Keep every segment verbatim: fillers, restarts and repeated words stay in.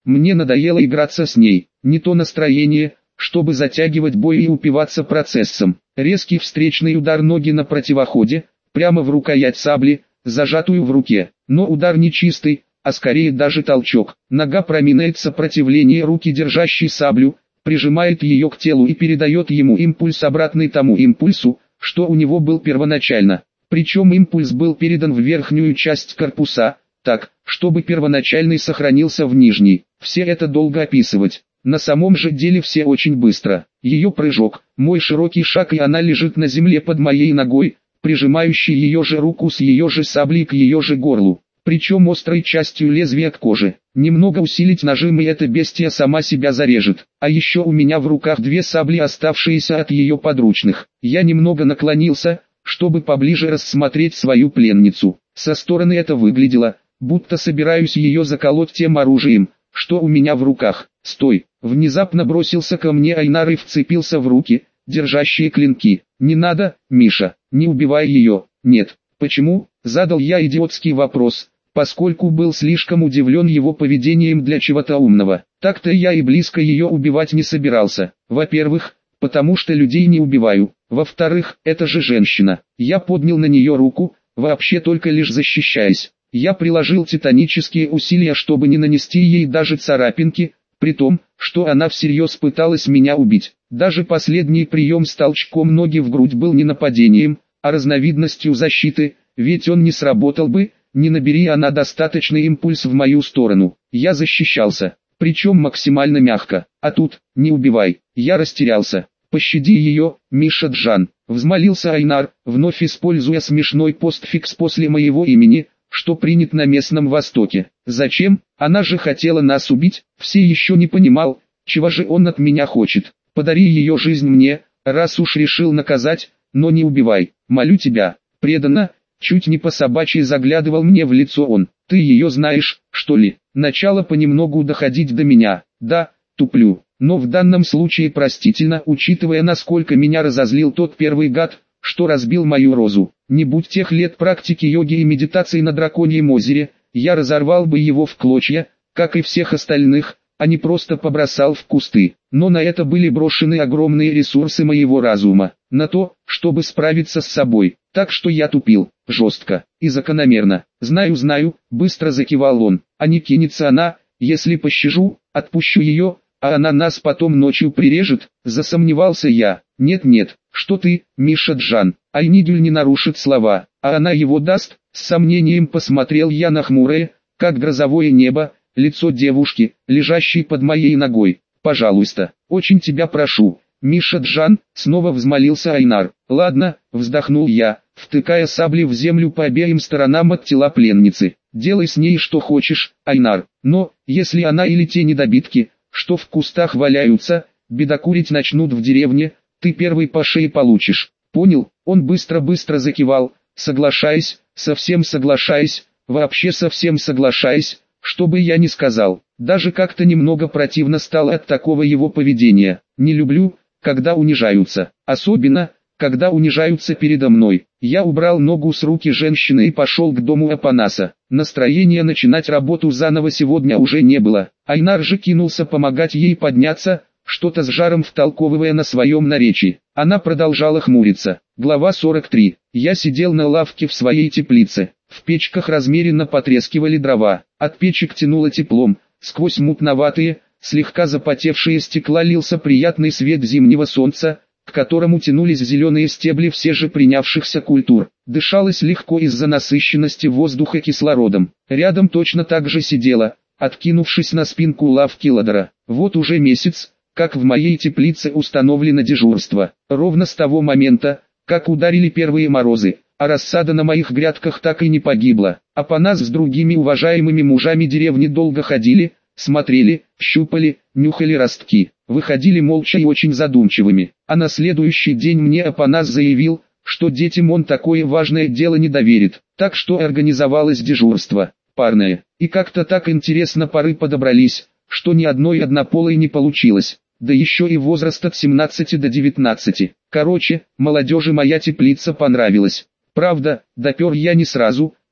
Мне надоело играться с ней, не то настроение, чтобы затягивать бой и упиваться процессом. Резкий встречный удар ноги на противоходе, прямо в рукоять сабли, зажатую в руке. Но удар не чистый, а скорее даже толчок. Нога проминает сопротивление руки, держащей саблю, прижимает ее к телу и передает ему импульс, обратный тому импульсу, что у него был первоначально. Причем импульс был передан в верхнюю часть корпуса, так, чтобы первоначальный сохранился в нижней. Все это долго описывать. На самом же деле все очень быстро. Ее прыжок, мой широкий шаг, и она лежит на земле под моей ногой, прижимающей ее же руку с ее же саблей к ее же горлу, причем острой частью лезвия к коже. Немного усилить нажим, и эта бестия сама себя зарежет. А еще у меня в руках две сабли, оставшиеся от ее подручных. Я немного наклонился, чтобы поближе рассмотреть свою пленницу. Со стороны это выглядело, будто собираюсь ее заколоть тем оружием, что у меня в руках. «Стой!» Внезапно бросился ко мне Айнар и вцепился в руки, держащие клинки. «Не надо, Миша, не убивай ее!» «Нет». «Почему?» Задал я идиотский вопрос, поскольку был слишком удивлен его поведением для чего-то умного. Так-то я и близко ее убивать не собирался. Во-первых, потому что людей не убиваю. Во-вторых, это же женщина. Я поднял на нее руку, вообще только лишь защищаясь. Я приложил титанические усилия, чтобы не нанести ей даже царапинки, при том, что она всерьез пыталась меня убить. Даже последний прием с толчком ноги в грудь был не нападением, а разновидностью защиты, ведь он не сработал бы, не набери она достаточный импульс в мою сторону. Я защищался, причем максимально мягко. А тут, не убивай. Я растерялся. «Пощади ее, Миша-джан», взмолился Айнар, вновь используя смешной постфикс после моего имени, что принят на местном Востоке. «Зачем? Она же хотела нас убить». Все еще не понимал, чего же он от меня хочет. «Подари ее жизнь мне, раз уж решил наказать, но не убивай, молю тебя». «Преданно», чуть не по собачьи заглядывал мне в лицо он. «Ты ее знаешь, что ли?» Начало понемногу доходить до меня. «Да, туплю. Но в данном случае простительно, учитывая, насколько меня разозлил тот первый гад, что разбил мою розу. Не будь тех лет практики йоги и медитации на Драконьем озере, я разорвал бы его в клочья, как и всех остальных, а не просто побросал в кусты. Но на это были брошены огромные ресурсы моего разума, на то, чтобы справиться с собой. Так что я тупил, жестко и закономерно. «Знаю, знаю», быстро закивал он. «А не кинется она, если пощажу, отпущу ее, а она нас потом ночью прирежет?» Засомневался я. «Нет-нет, что ты, Миша-джан, Айнидюль не нарушит слова, а она его даст?» С сомнением посмотрел я на хмурое, как грозовое небо, лицо девушки, лежащей под моей ногой. «Пожалуйста, очень тебя прошу, Миша-джан», снова взмолился Айнар. «Ладно», вздохнул я, втыкая сабли в землю по обеим сторонам от тела пленницы. «Делай с ней что хочешь, Айнар, но, если она или те недобитки, что в кустах валяются, бедокурить начнут в деревне, ты первый по шее получишь. Понял?» Он быстро-быстро закивал, соглашаясь, совсем соглашаясь, вообще совсем соглашаясь, что бы я ни сказал. Даже как-то немного противно стало от такого его поведения. Не люблю, когда унижаются, особенно, когда унижаются передо мной. Я убрал ногу с руки женщины и пошел к дому Апанаса. Настроения начинать работу заново сегодня уже не было. Айнар же кинулся помогать ей подняться, что-то с жаром втолковывая на своем наречии. Она продолжала хмуриться. Глава сорок три. Я сидел на лавке в своей теплице. В печках размеренно потрескивали дрова. От печек тянуло теплом. Сквозь мутноватые, слегка запотевшие стекла лился приятный свет зимнего солнца, к которому тянулись зеленые стебли все же принявшихся культур. Дышалось легко из-за насыщенности воздуха кислородом. Рядом точно так же сидела, откинувшись на спинку лавки Ладора. Вот уже месяц, как в моей теплице установлено дежурство. Ровно с того момента, как ударили первые морозы, а рассада на моих грядках так и не погибла. Апанас с другими уважаемыми мужами деревни долго ходили, смотрели, щупали, нюхали ростки, выходили молча и очень задумчивыми. А на следующий день мне Апанас заявил, что детям он такое важное дело не доверит, так что организовалось дежурство, парное. И как-то так интересно пары подобрались, что ни одной однополой не получилось. Да еще и возраст от семнадцати до девятнадцати. Короче, молодежи моя теплица понравилась. Правда, допер я не сразу,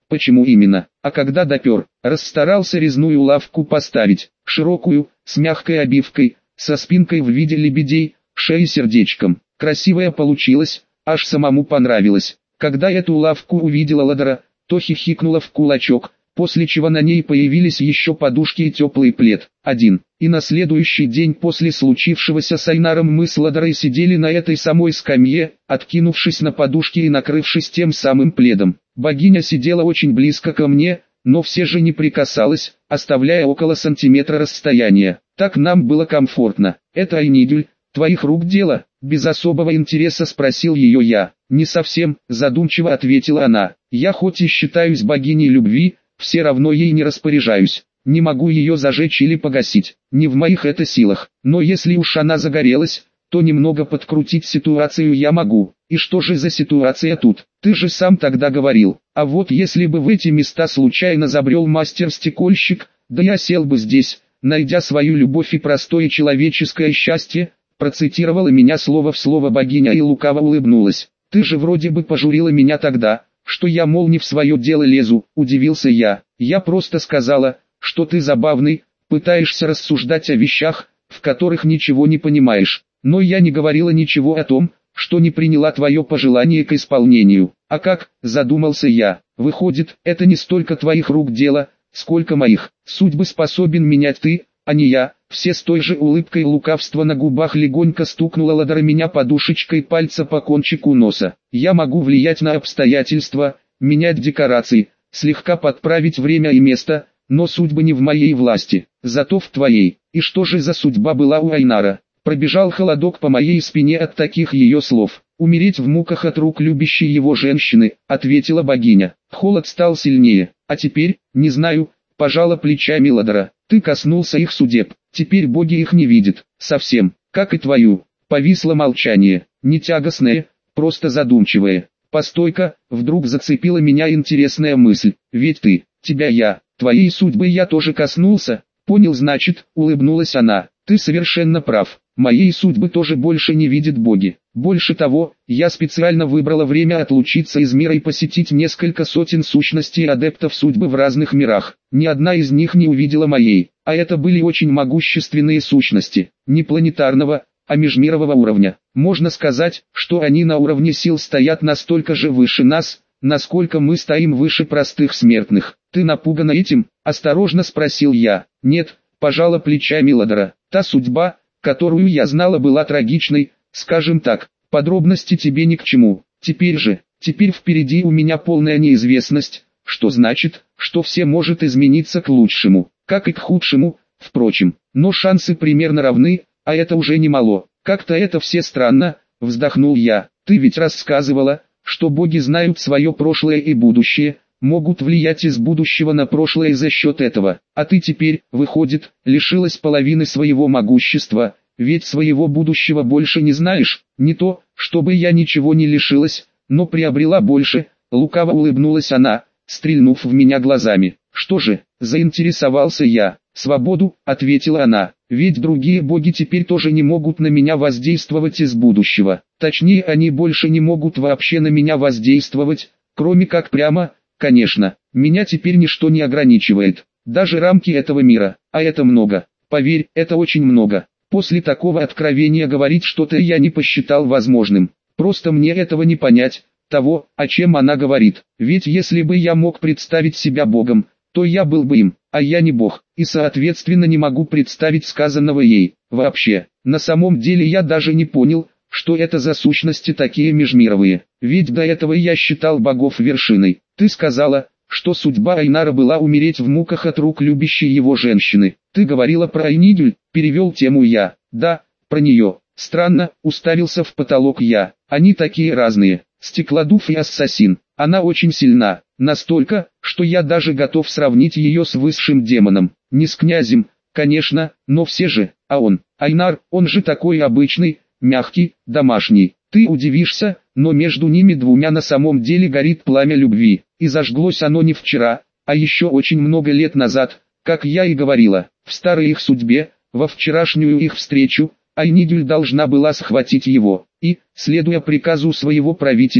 Почему именно? А когда допер, расстарался резную лавку поставить, широкую, с мягкой обивкой, со спинкой в виде лебедей, шеей сердечком. Красивая получилась, аж самому понравилось. Когда эту лавку увидела Ладара, то хихикнула в кулачок, после чего на ней появились еще подушки и теплый плед. Один. И на следующий день после случившегося с Айнаром мы с Ладарой сидели на этой самой скамье, откинувшись на подушки и накрывшись тем самым пледом. Богиня сидела очень близко ко мне, но все же не прикасалась, оставляя около сантиметра расстояния. Так нам было комфортно. «Это, Айнидюль, твоих рук дело?» Без особого интереса спросил ее я. «Не совсем», задумчиво ответила она. «Я хоть и считаюсь богиней любви, все равно ей не распоряжаюсь. Не могу ее зажечь или погасить, не в моих это силах. Но если уж она загорелась, то немного подкрутить ситуацию я могу. И что же за ситуация тут? Ты же сам тогда говорил. А вот если бы в эти места случайно забрел мастер-стекольщик, да я сел бы здесь, найдя свою любовь и простое человеческое счастье», процитировала меня слово в слово богиня и лукаво улыбнулась. «Ты же вроде бы пожурила меня тогда, что я, мол, не в свое дело лезу», удивился я. «Я просто сказала, что ты забавный, пытаешься рассуждать о вещах, в которых ничего не понимаешь. Но я не говорила ничего о том, что не приняла твое пожелание к исполнению». «А как?» – задумался я. «Выходит, это не столько твоих рук дело, сколько моих. Судьбы способен менять ты, а не я». Все с той же улыбкой лукавства на губах легонько стукнула Ладара меня подушечкой пальца по кончику носа. «Я могу влиять на обстоятельства, менять декорации, слегка подправить время и место, но судьба не в моей власти, зато в твоей». И что же за судьба была у Айнара? Пробежал холодок по моей спине от таких ее слов. «Умереть в муках от рук любящей его женщины», ответила богиня. Холод стал сильнее. «А теперь, не знаю», пожала плечами Ладара. «Ты коснулся их судеб, теперь боги их не видят, совсем, как и твою». Повисло молчание, не тягостное, просто задумчивое. «Постой-ка», вдруг зацепила меня интересная мысль, «ведь ты, тебя я, твоей судьбы я тоже коснулся». «Понял, значит», улыбнулась она. «Ты совершенно прав, моей судьбы тоже больше не видят боги. Больше того, я специально выбрала время отлучиться из мира и посетить несколько сотен сущностей адептов судьбы в разных мирах. Ни одна из них не увидела моей, а это были очень могущественные сущности, не планетарного, а межмирового уровня. Можно сказать, что они на уровне сил стоят настолько же выше нас, насколько мы стоим выше простых смертных». «Ты напугана этим?» – осторожно спросил я. «Нет», – пожала плечами Ладара. «Та судьба, которую я знала, была трагичной, скажем так, подробности тебе ни к чему. Теперь же, теперь впереди у меня полная неизвестность, что значит, что все может измениться к лучшему, как и к худшему, впрочем, но шансы примерно равны, а это уже немало. Как-то это все странно», вздохнул я. «Ты ведь рассказывала, что боги знают свое прошлое и будущее, могут влиять из будущего на прошлое за счет этого, а ты теперь, выходит, лишилась половины своего могущества, ведь своего будущего больше не знаешь». «Не то, чтобы я ничего не лишилась, но приобрела больше», лукаво улыбнулась она, стрельнув в меня глазами. «Что же?» – заинтересовался я. «Свободу», – ответила она, – «ведь другие боги теперь тоже не могут на меня воздействовать из будущего. Точнее, они больше не могут вообще на меня воздействовать, кроме как прямо. Конечно, меня теперь ничто не ограничивает, даже рамки этого мира, а это много, поверь, это очень много». После такого откровения говорить что-то я не посчитал возможным, просто мне этого не понять, того, о чем она говорит. Ведь если бы я мог представить себя Богом, то я был бы им, а я не Бог, и соответственно не могу представить сказанного ей. Вообще, на самом деле я даже не понял, что это за сущности такие межмировые, ведь до этого я считал богов вершиной. «Ты сказала, что судьба Айнара была умереть в муках от рук любящей его женщины. Ты говорила про Айнидюль», перевел тему я. «Да, про нее». «Странно», уставился в потолок я. «Они такие разные, Стеклодув и Ассасин. Она очень сильна, настолько, что я даже готов сравнить ее с высшим демоном. Не с князем, конечно, но все же. А он, Айнар, он же такой обычный, мягкий, домашний. Ты удивишься, но между ними двумя на самом деле горит пламя любви, и зажглось оно не вчера, а еще очень много лет назад, как я и говорила, в старой их судьбе, во вчерашнюю их встречу, Айнидюль должна была схватить его, и, следуя приказу своего правителя,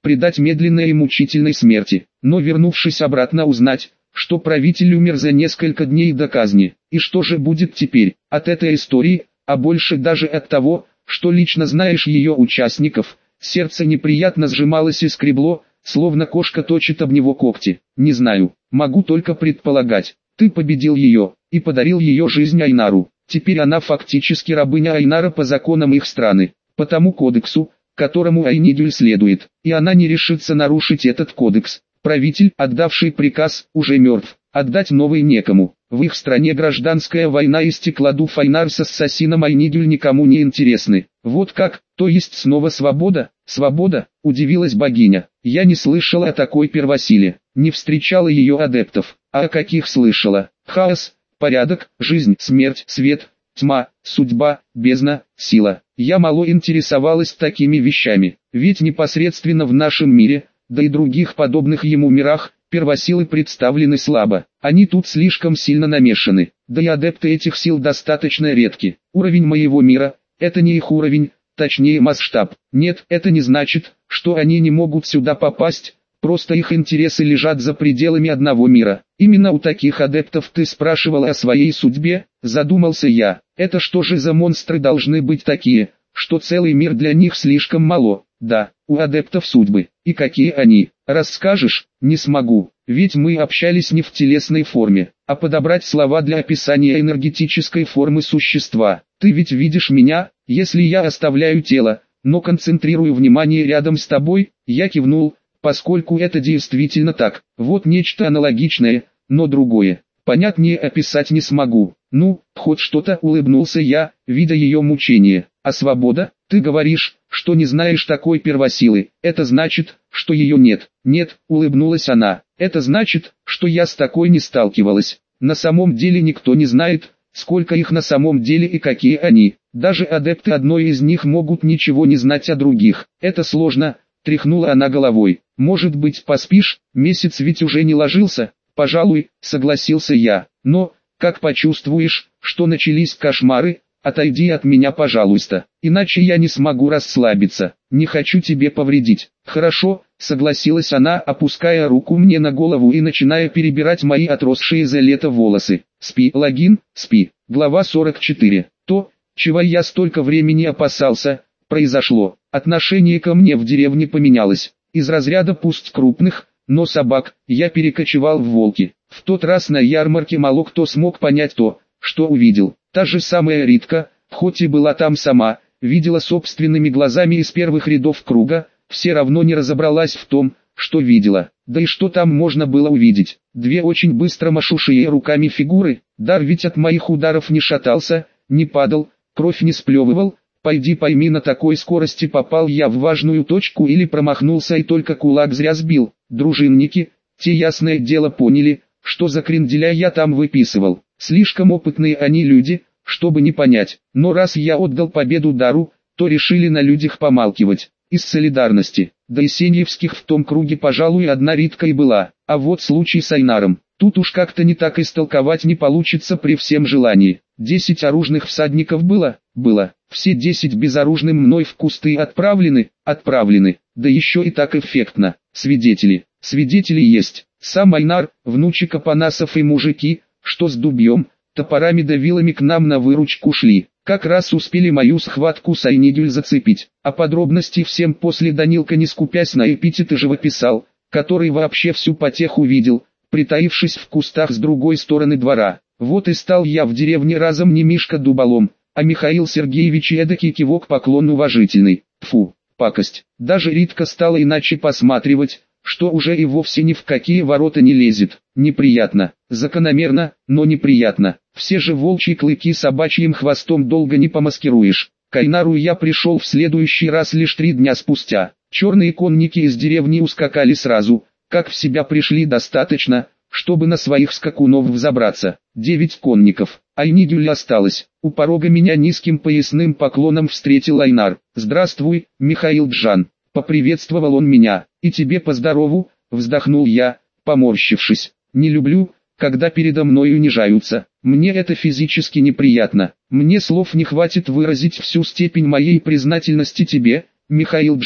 предать медленной и мучительной смерти, но вернувшись обратно узнать, что правитель умер за несколько дней до казни. И что же будет теперь от этой истории, а больше даже от того, что лично знаешь ее участников? Сердце неприятно сжималось и скребло, словно кошка точит об него когти. Не знаю, могу только предполагать. Ты победил ее, и подарил ее жизнь Айнару. Теперь она фактически рабыня Айнара по законам их страны, по тому кодексу, которому Айнидюль следует, и она не решится нарушить этот кодекс. Правитель, отдавший приказ, уже мертв, отдать новый некому. В их стране гражданская война и стеклодув Айнар с ассасином Айнидюль никому не интересны. Вот как, то есть снова свобода? Свобода, удивилась богиня. Я не слышала о такой первосиле, не встречала ее адептов. А о каких слышала? Хаос, порядок, жизнь, смерть, свет, тьма, судьба, бездна, сила. Я мало интересовалась такими вещами, ведь непосредственно в нашем мире, да и других подобных ему мирах, первосилы представлены слабо. Они тут слишком сильно намешаны, да и адепты этих сил достаточно редки. Уровень моего мира – это не их уровень, точнее масштаб. Нет, это не значит, что они не могут сюда попасть, просто их интересы лежат за пределами одного мира. Именно у таких адептов ты спрашивала о своей судьбе, задумался я. Это что же за монстры должны быть такие, что целый мир для них слишком мало? Да, у адептов судьбы. И какие они? Расскажешь? Не смогу, ведь мы общались не в телесной форме, а подобрать слова для описания энергетической формы существа. Ты ведь видишь меня, если я оставляю тело, но концентрирую внимание рядом с тобой. Я кивнул, поскольку это действительно так. Вот нечто аналогичное, но другое. Понятнее описать не смогу. Ну, хоть что-то, улыбнулся я, видя ее мучение. А свобода? Ты говоришь, что не знаешь такой первосилы. Это значит, что ее нет. Нет, улыбнулась она. Это значит, что я с такой не сталкивалась. На самом деле никто не знает, сколько их на самом деле и какие они. Даже адепты одной из них могут ничего не знать о других. Это сложно, тряхнула она головой. Может быть, поспишь? Месяц ведь уже не ложился. Пожалуй, согласился я. Но, как почувствуешь, что начались кошмары, отойди от меня, пожалуйста, иначе я не смогу расслабиться. Не хочу тебе повредить. Хорошо, согласилась она, опуская руку мне на голову и начиная перебирать мои отросшие за лето волосы. Спи, Логин, спи. Глава сорок четыре. То, чего я столько времени опасался, произошло. Отношение ко мне в деревне поменялось. Из разряда пусть крупных, но собак, я перекочевал в волки. В тот раз на ярмарке мало кто смог понять то, что увидел. Та же самая Ритка, хоть и была там сама, видела собственными глазами из первых рядов круга, все равно не разобралась в том, что видела. Да и что там можно было увидеть? Две очень быстро машущие руками фигуры. Дар ведь от моих ударов не шатался, не падал, кровь не сплевывал. Пойди пойми, на такой скорости попал я в важную точку или промахнулся и только кулак зря сбил. Дружинники, те ясное дело поняли, что за кренделя я там выписывал. Слишком опытные они люди, чтобы не понять. Но раз я отдал победу Дару, то решили на людях помалкивать. Из солидарности. Да и Сеньевских в том круге, пожалуй, одна Ритка и была. А вот случай с Айнаром. Тут уж как-то не так истолковать не получится при всем желании. Десять оружных всадников было? Было. Все десять безоружным мной в кусты отправлены? Отправлены. Да еще и так эффектно. Свидетели. Свидетели есть. Сам Айнар, внучек Апанасов и мужики, что с дубьем, топорами да вилами к нам на выручку шли. Как раз успели мою схватку с Айнидюль зацепить. А подробности всем после Данилка, не скупясь на эпитеты, живописал, который вообще всю потеху видел, притаившись в кустах с другой стороны двора. Вот и стал я в деревне разом не Мишка Дуболом, а Михаил Сергеевич, и эдакий кивок, поклон уважительный. Фу, пакость. Даже Ритка стала иначе посматривать, что уже и вовсе ни в какие ворота не лезет. Неприятно, закономерно, но неприятно. Все же волчьи клыки собачьим хвостом долго не помаскируешь. К Айнару я пришел в следующий раз лишь три дня спустя. Черные конники из деревни ускакали сразу, как в себя пришли, достаточно, чтобы на своих скакунов взобраться. Девять конников. Айнидюль осталась. У порога меня низким поясным поклоном встретил Айнар. «Здравствуй, Михаил Джан». Поприветствовал он меня. «И тебе поздорову», вздохнул я, поморщившись. «Не люблю, когда передо мной унижаются. Мне это физически неприятно. Мне слов не хватит выразить всю степень моей признательности тебе, Михаил Джан.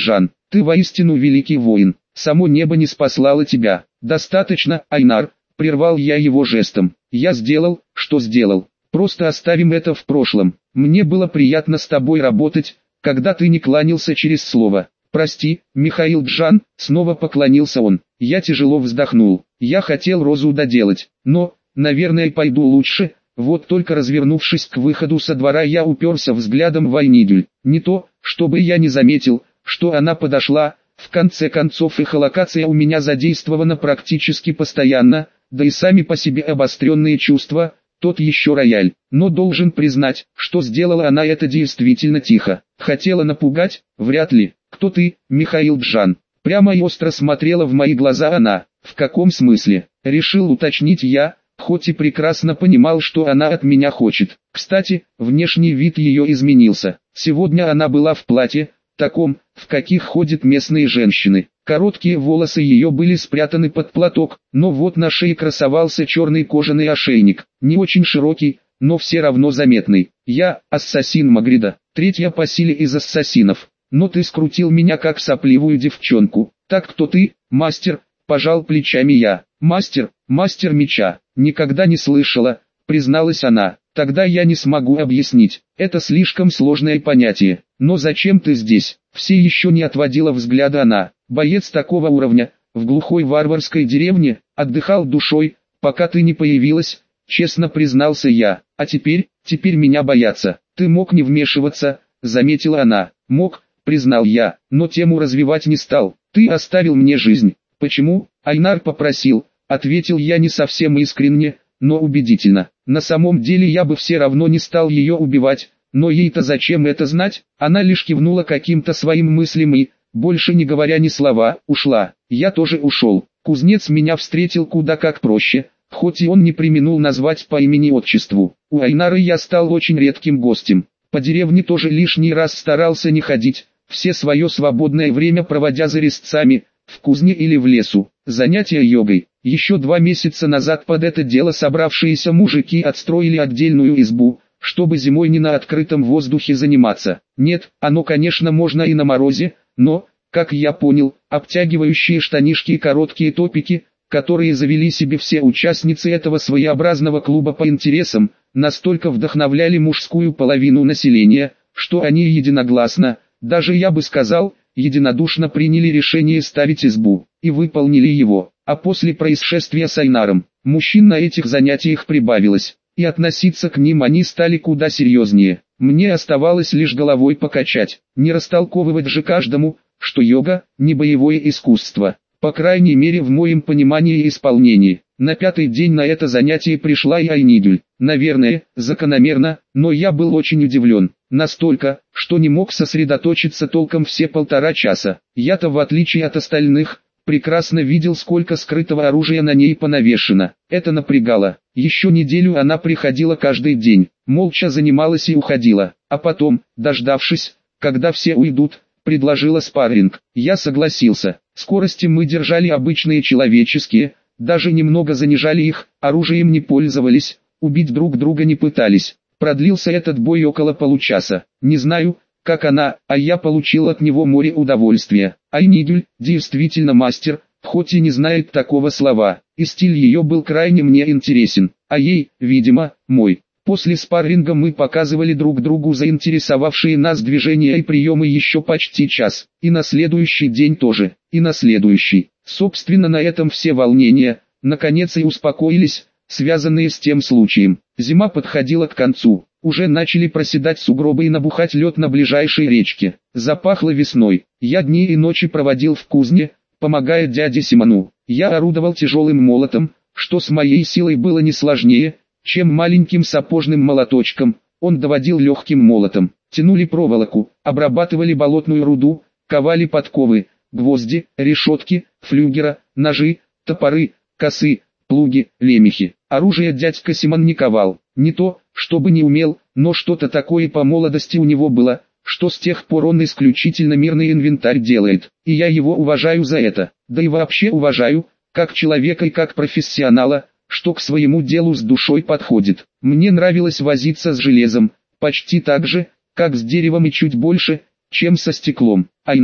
Ты воистину великий воин, само небо не спаслало тебя. Достаточно, Айнар, прервал я его жестом. Я сделал, что сделал. Просто оставим это в прошлом. Мне было приятно с тобой работать, когда ты не кланялся через слово. Прости, Михаил Джан, снова поклонился он. Я тяжело вздохнул. Я хотел Розу доделать, но, наверное, пойду лучше. Вот только развернувшись к выходу со двора, я уперся взглядом в Айнидюль. Не то, чтобы я не заметил, что она подошла. В конце концов, эхолокация у меня задействована практически постоянно, да и сами по себе обостренные чувства, тот еще рояль. Но должен признать, что сделала она это действительно тихо. Хотела напугать? Вряд ли. Кто ты, Михаил Джан? Прямо и остро смотрела в мои глаза она. В каком смысле? Решил уточнить я, хоть и прекрасно понимал, что она от меня хочет. Кстати, внешний вид ее изменился. Сегодня она была в платье, таком, в каких ходят местные женщины. Короткие волосы ее были спрятаны под платок, но вот на шее красовался черный кожаный ошейник, не очень широкий, но все равно заметный. Я, ассасин Магрида, третья по силе из ассасинов. Но ты скрутил меня как сопливую девчонку. Так кто ты, мастер? Пожал плечами я. Мастер, мастер меча. Никогда не слышала, призналась она. Тогда я не смогу объяснить. Это слишком сложное понятие. Но зачем ты здесь? Все еще не отводила взгляда она. Боец такого уровня, в глухой варварской деревне, отдыхал душой, пока ты не появилась, честно признался я. А теперь, теперь меня боятся. Ты мог не вмешиваться, заметила она. Мог, признал я, но тему развивать не стал. Ты оставил мне жизнь. Почему? Айнар попросил, ответил я не совсем искренне, но убедительно. На самом деле я бы все равно не стал ее убивать, но ей-то зачем это знать? Она лишь кивнула каким-то своим мыслям и, больше не говоря ни слова, ушла. Я тоже ушел. Кузнец меня встретил куда как проще, хоть и он не преминул назвать по имени-отчеству. У Айнара я стал очень редким гостем. По деревне тоже лишний раз старался не ходить, все свое свободное время проводя за резцами, в кузне или в лесу. Занятия йогой. Еще два месяца назад под это дело собравшиеся мужики отстроили отдельную избу, чтобы зимой не на открытом воздухе заниматься. Нет, оно конечно можно и на морозе, но, как я понял, обтягивающие штанишки и короткие топики, которые завели себе все участницы этого своеобразного клуба по интересам, настолько вдохновляли мужскую половину населения, что они единогласно, даже я бы сказал, единодушно приняли решение ставить избу, и выполнили его. А после происшествия с Айнаром, мужчин на этих занятиях прибавилось, и относиться к ним они стали куда серьезнее. Мне оставалось лишь головой покачать, не растолковывать же каждому, что йога – не боевое искусство, по крайней мере в моем понимании и исполнении. На пятый день на это занятие пришла и Айнидюль. Наверное, закономерно, но я был очень удивлен. Настолько, что не мог сосредоточиться толком все полтора часа. Я-то, в отличие от остальных, прекрасно видел, сколько скрытого оружия на ней понавешено. Это напрягало. Еще неделю она приходила каждый день, молча занималась и уходила. А потом, дождавшись, когда все уйдут, предложила спарринг. Я согласился. Скорости мы держали обычные человеческие, даже немного занижали их, оружием не пользовались, убить друг друга не пытались. Продлился этот бой около получаса. Не знаю, как она, а я получил от него море удовольствия. Айнидюль действительно мастер, хоть и не знает такого слова, и стиль ее был крайне мне интересен, а ей, видимо, мой. После спарринга мы показывали друг другу заинтересовавшие нас движения и приемы еще почти час, и на следующий день тоже, и на следующий. Собственно, на этом все волнения, наконец, и успокоились, связанные с тем случаем. Зима подходила к концу, уже начали проседать сугробы и набухать лед на ближайшей речке. Запахло весной. Я дни и ночи проводил в кузне, помогая дяде Симону. Я орудовал тяжелым молотом, что с моей силой было не сложнее, чем маленьким сапожным молоточком. Он доводил легким молотом. Тянули проволоку, обрабатывали болотную руду, ковали подковы, гвозди, решетки, флюгера, ножи, топоры, косы, плуги, лемехи. Оружие дядька Симон не ковал. Не то, чтобы не умел, но что-то такое по молодости у него было, что с тех пор он исключительно мирный инвентарь делает. И я его уважаю за это. Да и вообще уважаю, как человека и как профессионала, что к своему делу с душой подходит. Мне нравилось возиться с железом, почти так же, как с деревом и чуть больше, чем со стеклом. Айнар,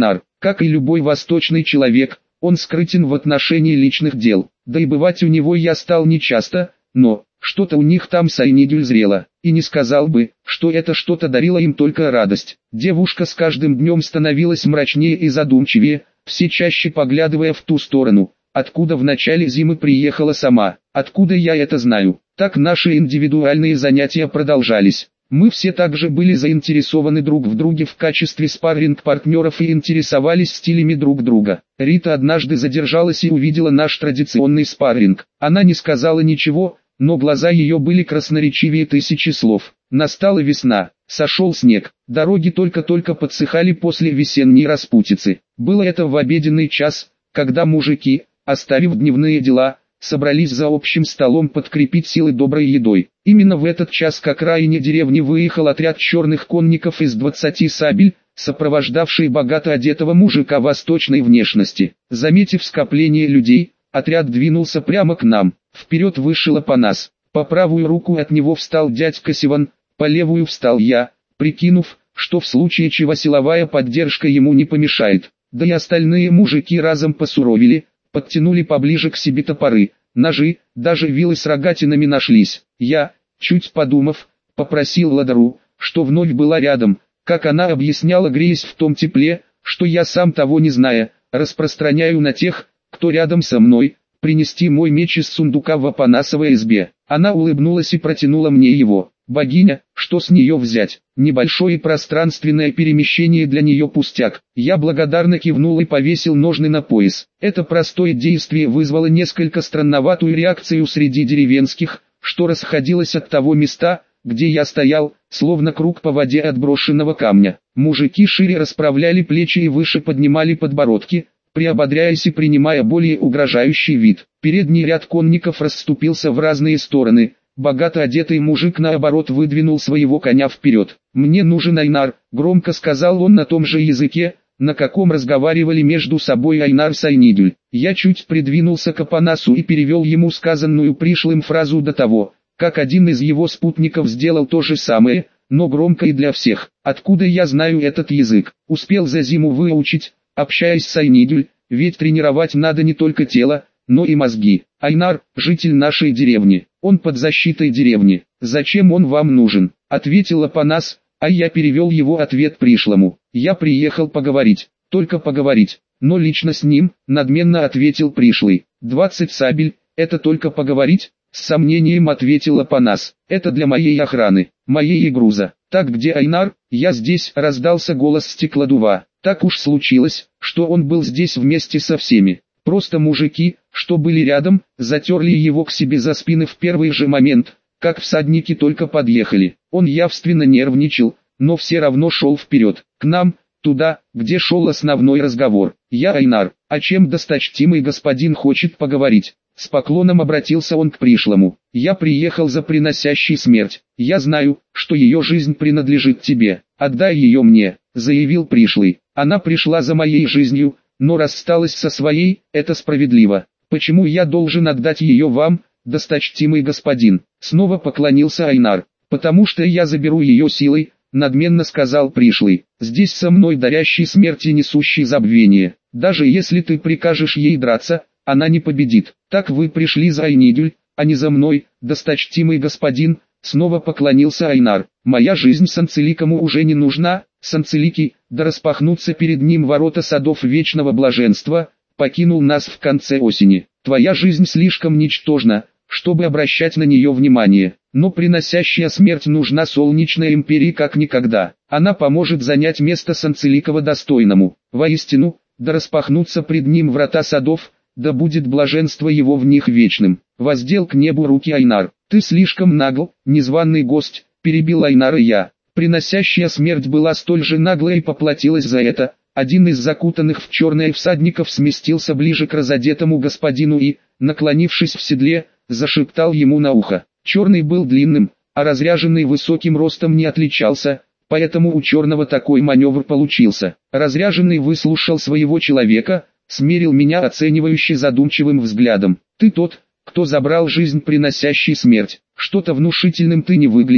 Как и любой восточный человек, он скрытен в отношении личных дел. Да и бывать у него я стал нечасто, но что-то у них там с Айнидюль зрело. И не сказал бы, что это что-то дарило им только радость. Девушка с каждым днем становилась мрачнее и задумчивее, все чаще поглядывая в ту сторону, откуда в начале зимы приехала сама. Откуда я это знаю? Так наши индивидуальные занятия продолжались. Мы все также были заинтересованы друг в друге в качестве спарринг-партнеров и интересовались стилями друг друга. Рита однажды задержалась и увидела наш традиционный спарринг. Она не сказала ничего, но глаза ее были красноречивее тысячи слов. Настала весна, сошел снег, дороги только-только подсыхали после весенней распутицы. Было это в обеденный час, когда мужики, оставив дневные дела, собрались за общим столом подкрепить силы доброй едой. Именно в этот час к окраине деревни выехал отряд черных конников из двадцати сабель, сопровождавший богато одетого мужика восточной внешности. Заметив скопление людей, отряд двинулся прямо к нам. Вперед вышел Апанас. По правую руку от него встал дядька Сиван, по левую встал я, прикинув, что в случае чего силовая поддержка ему не помешает. Да и остальные мужики разом посуровили, подтянули поближе к себе топоры, ножи, даже вилы с рогатинами нашлись. Я, чуть подумав, попросил Ладару, что вновь была рядом, как она объясняла, греясь в том тепле, что я сам того не зная, распространяю на тех, кто рядом со мной, принести мой меч из сундука в Апанасовой избе. Она улыбнулась и протянула мне его. Богиня, что с нее взять? Небольшое пространственное перемещение для нее пустяк. Я благодарно кивнул и повесил ножны на пояс. Это простое действие вызвало несколько странноватую реакцию среди деревенских, что расходилось от того места, где я стоял, словно круг по воде от брошенного камня. Мужики шире расправляли плечи и выше поднимали подбородки, приободряясь и принимая более угрожающий вид. Передний ряд конников расступился в разные стороны. Богато одетый мужик наоборот выдвинул своего коня вперед. «Мне нужен Айнар», — громко сказал он на том же языке, на каком разговаривали между собой Айнар с Айнидюль. Я чуть придвинулся к Апанасу и перевел ему сказанную пришлым фразу до того, как один из его спутников сделал то же самое, но громко и для всех. Откуда я знаю этот язык? Успел за зиму выучить, общаясь с Айнидюль, ведь тренировать надо не только тело, но и мозги. Айнар, житель нашей деревни, он под защитой деревни. Зачем он вам нужен? Ответил Апанас, а я перевел его ответ пришлому. Я приехал поговорить, только поговорить, но лично с ним, надменно ответил пришлый. Двадцать сабель, это только поговорить? С сомнением ответил Апанас. Это для моей охраны, моей и груза. Так где Айнар? Я здесь, раздался голос стеклодува. Так уж случилось, что он был здесь вместе со всеми. Просто мужики, что были рядом, затерли его к себе за спины в первый же момент, как всадники только подъехали. Он явственно нервничал, но все равно шел вперед, к нам, туда, где шел основной разговор. «Я Айнар, о чем досточтимый господин хочет поговорить?» С поклоном обратился он к пришлому. «Я приехал за приносящей смерть. Я знаю, что ее жизнь принадлежит тебе. Отдай ее мне», — заявил пришлый. «Она пришла за моей жизнью, но рассталась со своей, это справедливо. Почему я должен отдать ее вам, досточтимый господин?» Снова поклонился Айнар. «Потому что я заберу ее силой», — надменно сказал пришлый. «Здесь со мной дарящий смерти несущий забвение. Даже если ты прикажешь ей драться, она не победит. Так вы пришли за Айнидюль, а не за мной, досточтимый господин», — снова поклонился Айнар. «Моя жизнь Санцеликому уже не нужна, Санцеликий, да распахнутся перед ним ворота садов вечного блаженства, покинул нас в конце осени. Твоя жизнь слишком ничтожна, чтобы обращать на нее внимание, но приносящая смерть нужна солнечной империи как никогда. Она поможет занять место Санцеликова достойному. Воистину, да распахнутся пред ним врата садов, да будет блаженство его в них вечным». Воздел к небу руки Айнар. «Ты слишком нагл, незваный гость», — перебил Айнара я. Приносящая смерть была столь же нагла и поплатилась за это. Один из закутанных в черное всадников сместился ближе к разодетому господину и, наклонившись в седле, зашептал ему на ухо. Черный был длинным, а разряженный высоким ростом не отличался, поэтому у черного такой маневр получился. Разряженный выслушал своего человека, смерил меня оценивающе задумчивым взглядом. «Ты тот, кто забрал жизнь приносящий смерть. Что-то внушительным ты не выглядишь,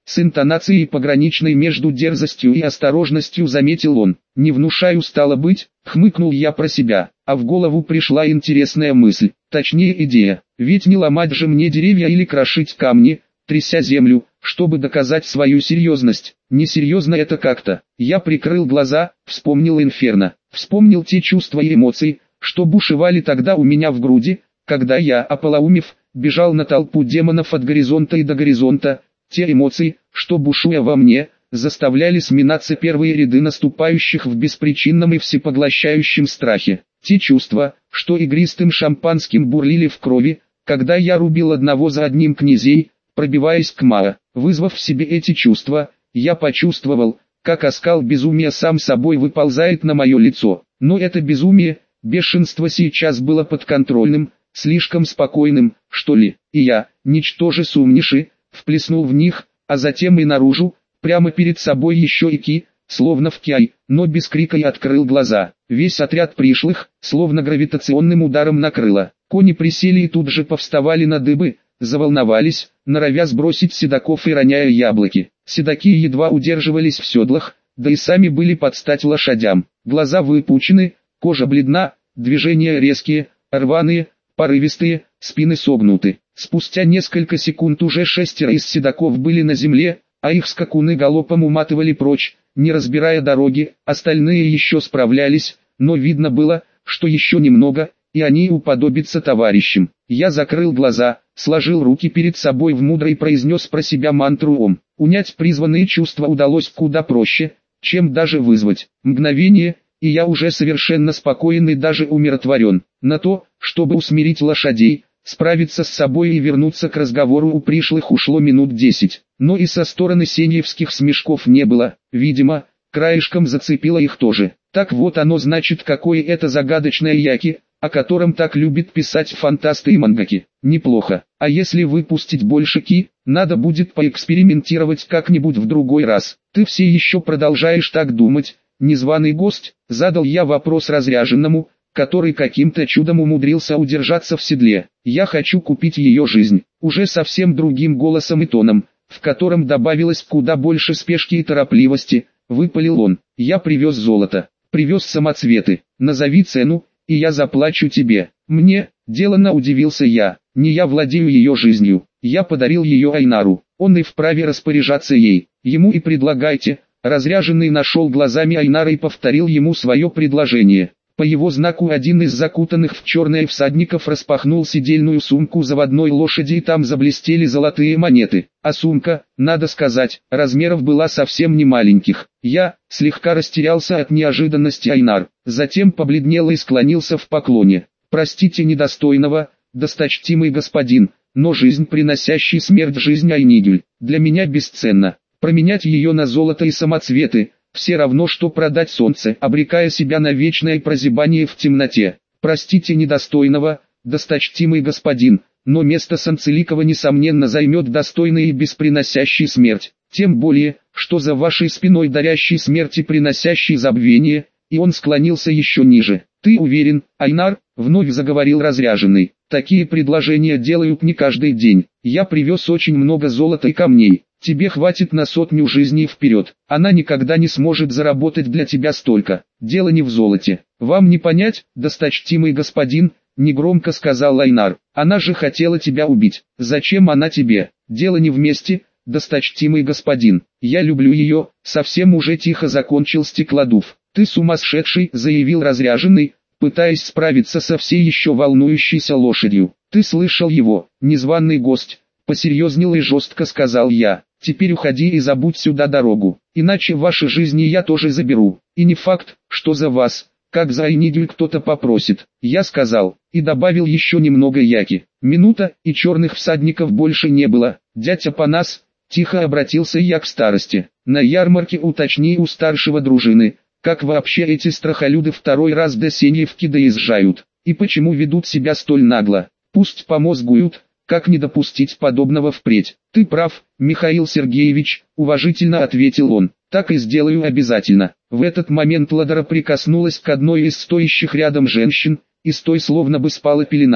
с интонацией пограничной между дерзостью и осторожностью заметил он. «Не внушаю, стало быть», — хмыкнул я про себя, а в голову пришла интересная мысль, точнее идея, ведь не ломать же мне деревья или крошить камни, тряся землю, чтобы доказать свою серьезность. Несерьезно это как-то. Я прикрыл глаза, вспомнил Инферно, вспомнил те чувства и эмоции, что бушевали тогда у меня в груди, когда я, ополоумев, бежал на толпу демонов от горизонта и до горизонта. Те эмоции, что бушуя во мне, заставляли сминаться первые ряды наступающих в беспричинном и всепоглощающем страхе. Те чувства, что игристым шампанским бурлили в крови, когда я рубил одного за одним князей, пробиваясь к Маа. Вызвав в себе эти чувства, я почувствовал, как оскал безумия сам собой выползает на мое лицо. Но это безумие, бешенство сейчас было подконтрольным, слишком спокойным, что ли, и я, ничтоже сумниши, вплеснул в них, а затем и наружу, прямо перед собой еще и ки, словно в кяй, но без крика я открыл глаза. Весь отряд пришлых, словно гравитационным ударом накрыло. Кони присели и тут же повставали на дыбы, заволновались, норовя сбросить седаков и роняя яблоки. Седаки едва удерживались в седлах, да и сами были под стать лошадям. Глаза выпучены, кожа бледна, движения резкие, рваные, порывистые, спины согнуты. Спустя несколько секунд уже шестеро из седаков были на земле, а их скакуны галопом уматывали прочь, не разбирая дороги. Остальные еще справлялись, но видно было, что еще немного, и они уподобятся товарищам. Я закрыл глаза, сложил руки перед собой в мудро и произнес про себя мантру Ом. Унять призванные чувства удалось куда проще, чем даже вызвать. Мгновение, и я уже совершенно спокоен и даже умиротворен. На то, чтобы усмирить лошадей, справиться с собой и вернуться к разговору у пришлых ушло минут десять. Но и со стороны сеньевских смешков не было, видимо, краешком зацепило их тоже. Так вот оно значит, какое это загадочное яки, о котором так любят писать фантасты и мангаки. Неплохо. А если выпустить больше ки, надо будет поэкспериментировать как-нибудь в другой раз. Ты все еще продолжаешь так думать, незваный гость? Задал я вопрос разряженному, который каким-то чудом умудрился удержаться в седле. Я хочу купить ее жизнь. Уже совсем другим голосом и тоном, в котором добавилось куда больше спешки и торопливости, выпалил он. Я привез золото, привез самоцветы, назови цену, и я заплачу тебе. Мне, деланно удивился я, не я владею ее жизнью, я подарил ее Айнару, он и вправе распоряжаться ей, ему и предлагайте. Разряженный нашел глазами Айнара и повторил ему свое предложение. По его знаку один из закутанных в черное всадников распахнул седельную сумку заводной лошади, и там заблестели золотые монеты. А сумка, надо сказать, размеров была совсем не маленьких. Я слегка растерялся от неожиданности. Айнар затем побледнел и склонился в поклоне. «Простите недостойного, досточтимый господин, но жизнь, приносящий смерть, жизнь Айнигюль, для меня бесценна. Променять ее на золото и самоцветы — все равно, что продать солнце, обрекая себя на вечное прозябание в темноте. Простите недостойного, досточтимый господин, но место Санцеликова несомненно займет достойный и бесприносящий смерть. Тем более, что за вашей спиной дарящий смерть и приносящий забвение». И он склонился еще ниже. «Ты уверен, Айнар?» — вновь заговорил разряженный. «Такие предложения делают не каждый день. Я привез очень много золота и камней. Тебе хватит на сотню жизней вперед. Она никогда не сможет заработать для тебя столько. Дело не в золоте. Вам не понять, досточтимый господин?» — негромко сказал Айнар. «Она же хотела тебя убить. Зачем она тебе? Дело не вместе, досточтимый господин. Я люблю ее», — совсем уже тихо закончил Стеклодув. «Ты сумасшедший», — заявил разряженный, пытаясь справиться со всей еще волнующейся лошадью. «Ты слышал его, незваный гость», — посерьезнел и жестко сказал я. «Теперь уходи и забудь сюда дорогу, иначе ваши жизни я тоже заберу. И не факт, что за вас, как за Айнигюль, кто-то попросит». Я сказал, и добавил еще немного яки. Минута, и черных всадников больше не было. «Дядь Апанас», — тихо обратился я к старости, — «на ярмарке уточни у старшего дружины, как вообще эти страхолюды второй раз до Сеньевки доезжают, и почему ведут себя столь нагло. Пусть помозгуют, как не допустить подобного впредь». «Ты прав, Михаил Сергеевич», — уважительно ответил он, — «так и сделаю обязательно». В этот момент Ладора прикоснулась к одной из стоящих рядом женщин, и с той словно бы спала пелена.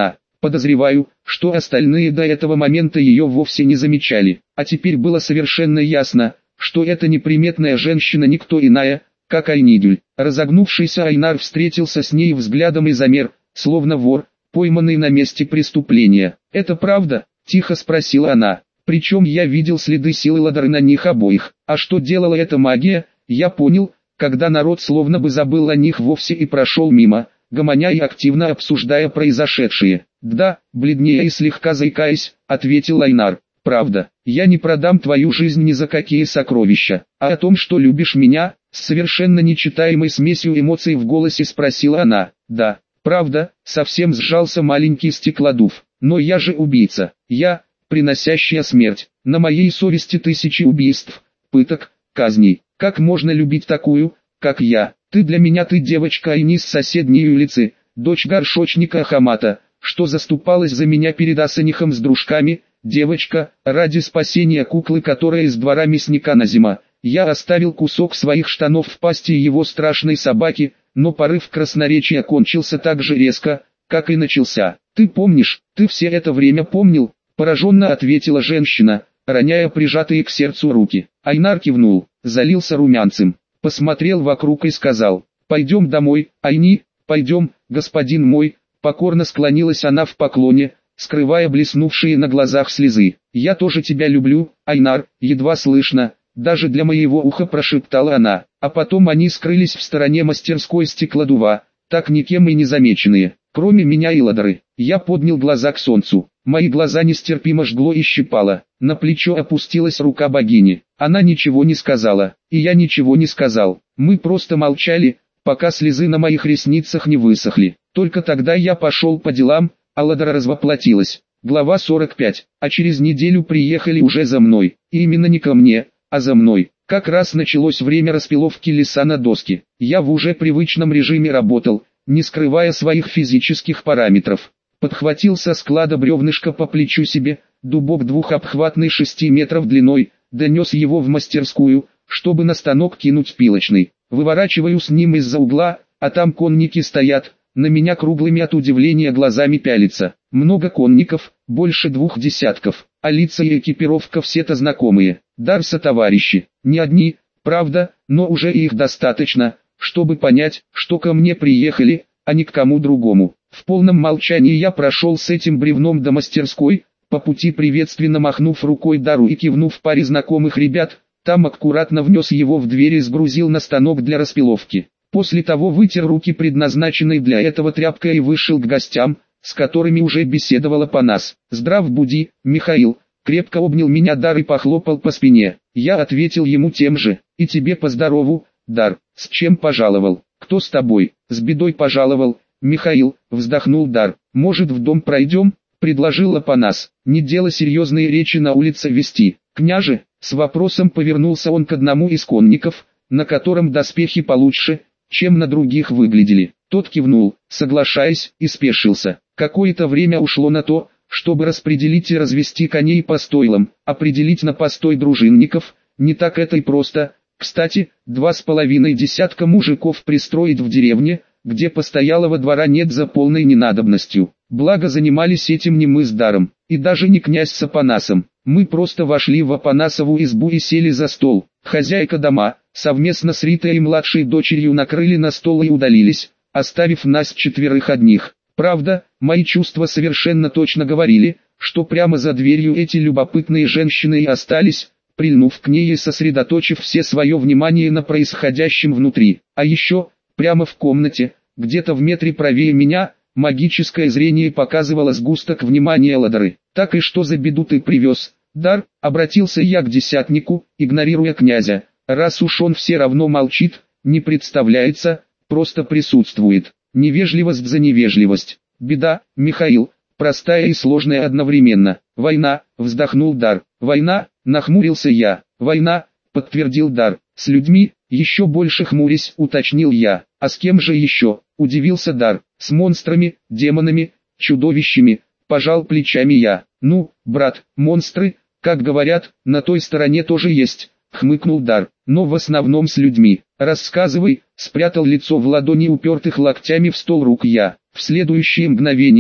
Подозреваю, что остальные до этого момента ее вовсе не замечали. А теперь было совершенно ясно, что эта неприметная женщина никто иная, как Айнидюль. Разогнувшийся Айнар встретился с ней взглядом и замер, словно вор, пойманный на месте преступления. «Это правда?» – тихо спросила она. «Причем я видел следы силы Ладары на них обоих. А что делала эта магия, я понял, когда народ словно бы забыл о них вовсе и прошел мимо, гомоня и активно обсуждая произошедшее». «Да», бледнее и слегка заикаясь, ответил Айнар. «Правда, я не продам твою жизнь ни за какие сокровища. А о том, что любишь меня?» С совершенно нечитаемой смесью эмоций в голосе спросила она. «Да, правда», совсем сжался маленький стеклодув. «Но я же убийца. Я, приносящая смерть. На моей совести тысячи убийств, пыток, казней. Как можно любить такую, как я? Ты для меня ты девочка Айни с соседней улицы, дочь горшочника Ахамата, что заступалась за меня перед Асанихом с дружками. Девочка, ради спасения куклы, которая из двора мясника Назима. Я оставил кусок своих штанов в пасти его страшной собаки, но порыв красноречия кончился так же резко, как и начался. Ты помнишь, ты все это время помнил?» Пораженно ответила женщина, роняя прижатые к сердцу руки. Айнар кивнул, залился румянцем, посмотрел вокруг и сказал: «Пойдем домой, Айни, пойдем, господин мой». Покорно склонилась она в поклоне, скрывая блеснувшие на глазах слезы. «Я тоже тебя люблю, Айнар», едва слышно, даже для моего уха прошептала она. А потом они скрылись в стороне мастерской стеклодува, так никем и не замеченные, кроме меня и Ладары. Я поднял глаза к солнцу. Мои глаза нестерпимо жгло и щипало. На плечо опустилась рука богини. Она ничего не сказала, и я ничего не сказал. Мы просто молчали, пока слезы на моих ресницах не высохли. Только тогда я пошел по делам, а Ладара развоплотилась. Глава сорок пять. А через неделю приехали уже за мной. И именно не ко мне, а за мной. Как раз началось время распиловки леса на доски. Я в уже привычном режиме работал, не скрывая своих физических параметров. Подхватил со склада бревнышко по плечу себе, дубок двухобхватный шести метров длиной, донес его в мастерскую, чтобы на станок кинуть пилочный. Выворачиваю с ним из-за угла, а там конники стоят, на меня круглыми от удивления глазами пялятся. Много конников, больше двух десятков, а лица и экипировка все-то знакомые. Дарса товарищи, не одни, правда, но уже их достаточно, чтобы понять, что ко мне приехали, а не к кому другому. В полном молчании я прошел с этим бревном до мастерской, по пути приветственно махнув рукой Дару и кивнув паре знакомых ребят, там аккуратно внес его в дверь и сгрузил на станок для распиловки. После того вытер руки предназначенной для этого тряпкой и вышел к гостям, с которыми уже беседовала по нас. «Здрав буди, Михаил», крепко обнял меня Дар и похлопал по спине. Я ответил ему тем же. «И тебе поздорову, Дар, с чем пожаловал? Кто с тобой?» «С бедой пожаловал, Михаил», вздохнул Дар. «Может, в дом пройдем?» предложил Апанас. «Не дело серьезные речи на улице вести. Княже?» С вопросом повернулся он к одному из конников, на котором доспехи получше, чем на других выглядели. Тот кивнул, соглашаясь, и спешился. Какое-то время ушло на то, чтобы распределить и развести коней по стойлам. Определить на постой дружинников не так это и просто. Кстати, два с половиной десятка мужиков пристроить в деревне, где постоялого двора нет за полной ненадобностью. Благо занимались этим не мы с Даром, и даже не князь с Апанасом. Мы просто вошли в Апанасову избу и сели за стол. Хозяйка дома, совместно с Ритой и младшей дочерью накрыли на стол и удалились, оставив нас четверых одних. Правда, мои чувства совершенно точно говорили, что прямо за дверью эти любопытные женщины и остались, прильнув к ней и сосредоточив все свое внимание на происходящем внутри. А еще, прямо в комнате, где-то в метре правее меня, магическое зрение показывало сгусток внимания Ладары. «Так и что за беду ты привез, Дар?» — обратился я к десятнику, игнорируя князя. «Раз уж он все равно молчит, не представляется, просто присутствует. Невежливость за невежливость. Беда, Михаил, простая и сложная одновременно. Война», — вздохнул Дар. «Война?» — нахмурился я. «Война», — подтвердил Дар. «С людьми?» — еще больше хмурясь, уточнил я. «А с кем же еще?» — удивился Дар. «С монстрами, демонами, чудовищами», — пожал плечами я. «Ну, брат, монстры, как говорят, на той стороне тоже есть», — хмыкнул Дар. «Но в основном с людьми». «Рассказывай», — спрятал лицо в ладони упертых локтями в стол рук я. В следующее мгновение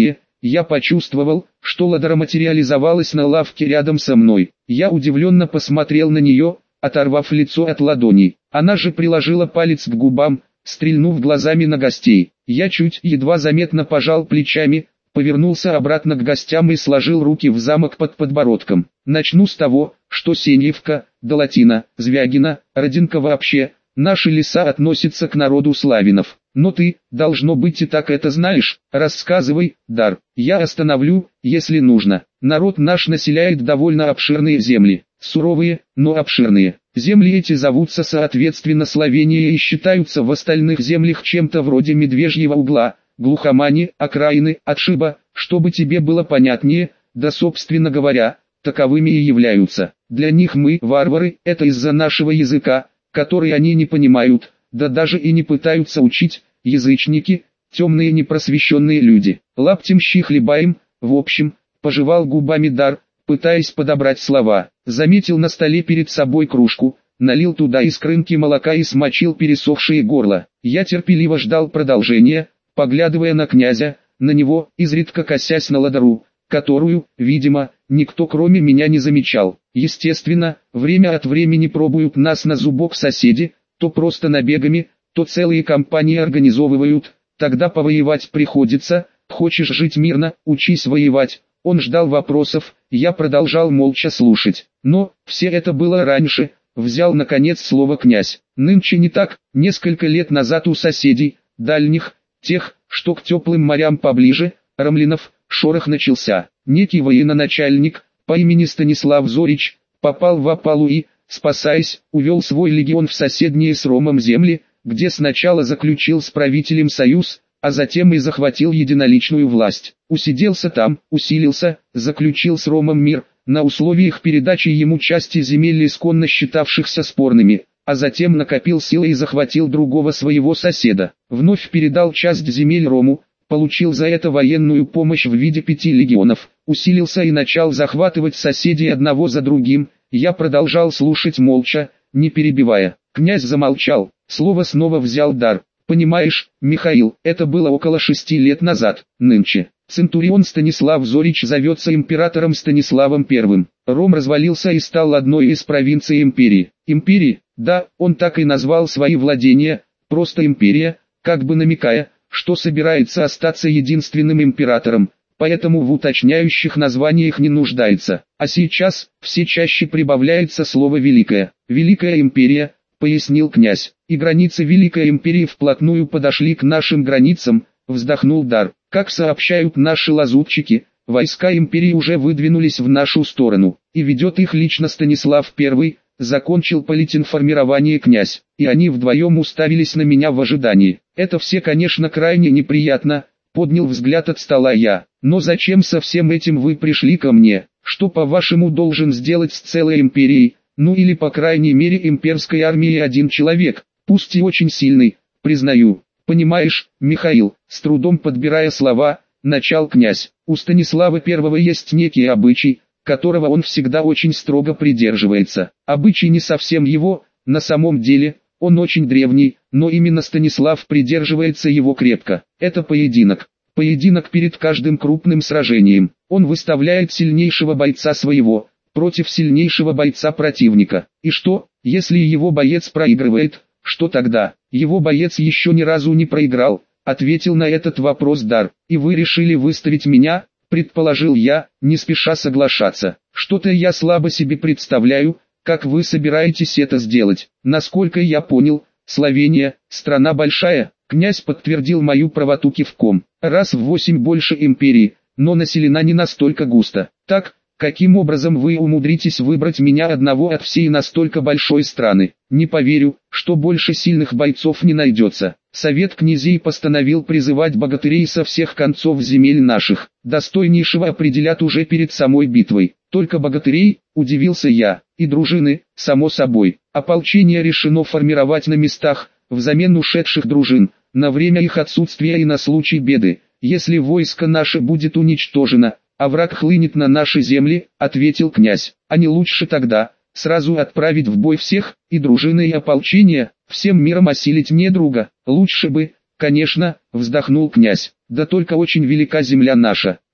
я почувствовал, что Ладара материализовалась на лавке рядом со мной. Я удивленно посмотрел на нее, оторвав лицо от ладоней. Она же приложила палец к губам, стрельнув глазами на гостей. Я чуть, едва заметно пожал плечами, повернулся обратно к гостям и сложил руки в замок под подбородком. Начну с того, что Сеньевка, Долотина, Звягина, Родинка вообще, наши леса относятся к народу славянов. Но ты, должно быть, и так это знаешь. Рассказывай, Дар, я остановлю, если нужно. Народ наш населяет довольно обширные земли. Суровые, но обширные. Земли эти зовутся соответственно Словения и считаются в остальных землях чем-то вроде медвежьего угла, глухомани, окраины, отшиба, чтобы тебе было понятнее, да собственно говоря, таковыми и являются. Для них мы, варвары, это из-за нашего языка, который они не понимают, да даже и не пытаются учить, язычники, темные непросвещенные люди. Лаптем щи хлебаем, в общем, пожевал губами Дар, пытаясь подобрать слова. Заметил на столе перед собой кружку, налил туда из крынки молока и смочил пересохшее горло. Я терпеливо ждал продолжения, поглядывая на князя, на него, изредка косясь на Ладару, которую, видимо, никто кроме меня не замечал. Естественно, время от времени пробуют нас на зубок соседи, то просто набегами, то целые компании организовывают, тогда повоевать приходится. Хочешь жить мирно, учись воевать. Он ждал вопросов, я продолжал молча слушать. Но, все это было раньше, взял наконец слово князь. Нынче не так, несколько лет назад у соседей, дальних, тех, что к теплым морям поближе, рамлинов, шорох начался. Некий военачальник, по имени Станислав Зорич, попал в опалу и, спасаясь, увел свой легион в соседние с Ромом земли, где сначала заключил с правителем союз, а затем и захватил единоличную власть. Усиделся там, усилился, заключил с Ромом мир, на условиях передачи ему части земель исконно считавшихся спорными, а затем накопил силы и захватил другого своего соседа. Вновь передал часть земель Рому, получил за это военную помощь в виде пяти легионов, усилился и начал захватывать соседей одного за другим. Я продолжал слушать молча, не перебивая. Князь замолчал, слово снова взял Дар. Понимаешь, Михаил, это было около шести лет назад. Нынче центурион Станислав Зорич зовется императором Станиславом Первым. Ром развалился и стал одной из провинций империи. Империи, да, он так и назвал свои владения, просто империя, как бы намекая, что собирается остаться единственным императором, поэтому в уточняющих названиях не нуждается. А сейчас, все чаще прибавляется слово «великая». «Великая империя», пояснил князь, и границы Великой империи вплотную подошли к нашим границам, вздохнул Дар. Как сообщают наши лазутчики, войска империи уже выдвинулись в нашу сторону, и ведет их лично Станислав Первый, закончил политинформирование князь, и они вдвоем уставились на меня в ожидании. Это все, конечно, крайне неприятно, поднял взгляд от стола я, но зачем со всем этим вы пришли ко мне? Что, по-вашему, должен сделать с целой империей? Ну или по крайней мере имперской армией один человек, пусть и очень сильный, признаю. Понимаешь, Михаил, с трудом подбирая слова, начал князь, у Станислава Первого есть некий обычай, которого он всегда очень строго придерживается. Обычай не совсем его, на самом деле, он очень древний, но именно Станислав придерживается его крепко. Это поединок. Поединок перед каждым крупным сражением. Он выставляет сильнейшего бойца своего против сильнейшего бойца противника. И что, если его боец проигрывает, что тогда? Его боец еще ни разу не проиграл, ответил на этот вопрос Дар. И вы решили выставить меня, предположил я, не спеша соглашаться. Что-то я слабо себе представляю, как вы собираетесь это сделать. Насколько я понял, Словения, страна большая, князь подтвердил мою правоту кивком. Раз в восемь больше империи, но населена не настолько густо. Так, каким образом вы умудритесь выбрать меня одного от всей настолько большой страны? Не поверю, что больше сильных бойцов не найдется. Совет князей постановил призывать богатырей со всех концов земель наших. Достойнейшего определят уже перед самой битвой. Только богатырей, удивился я, и дружины, само собой. Ополчение решено формировать на местах, взамен ушедших дружин, на время их отсутствия и на случай беды, если войско наше будет уничтожено, а враг хлынет на наши земли, ответил князь. А не лучше тогда сразу отправить в бой всех, и дружины, и ополчение, всем миром осилить недруга? Лучше бы, конечно, вздохнул князь. Да только очень велика земля наша,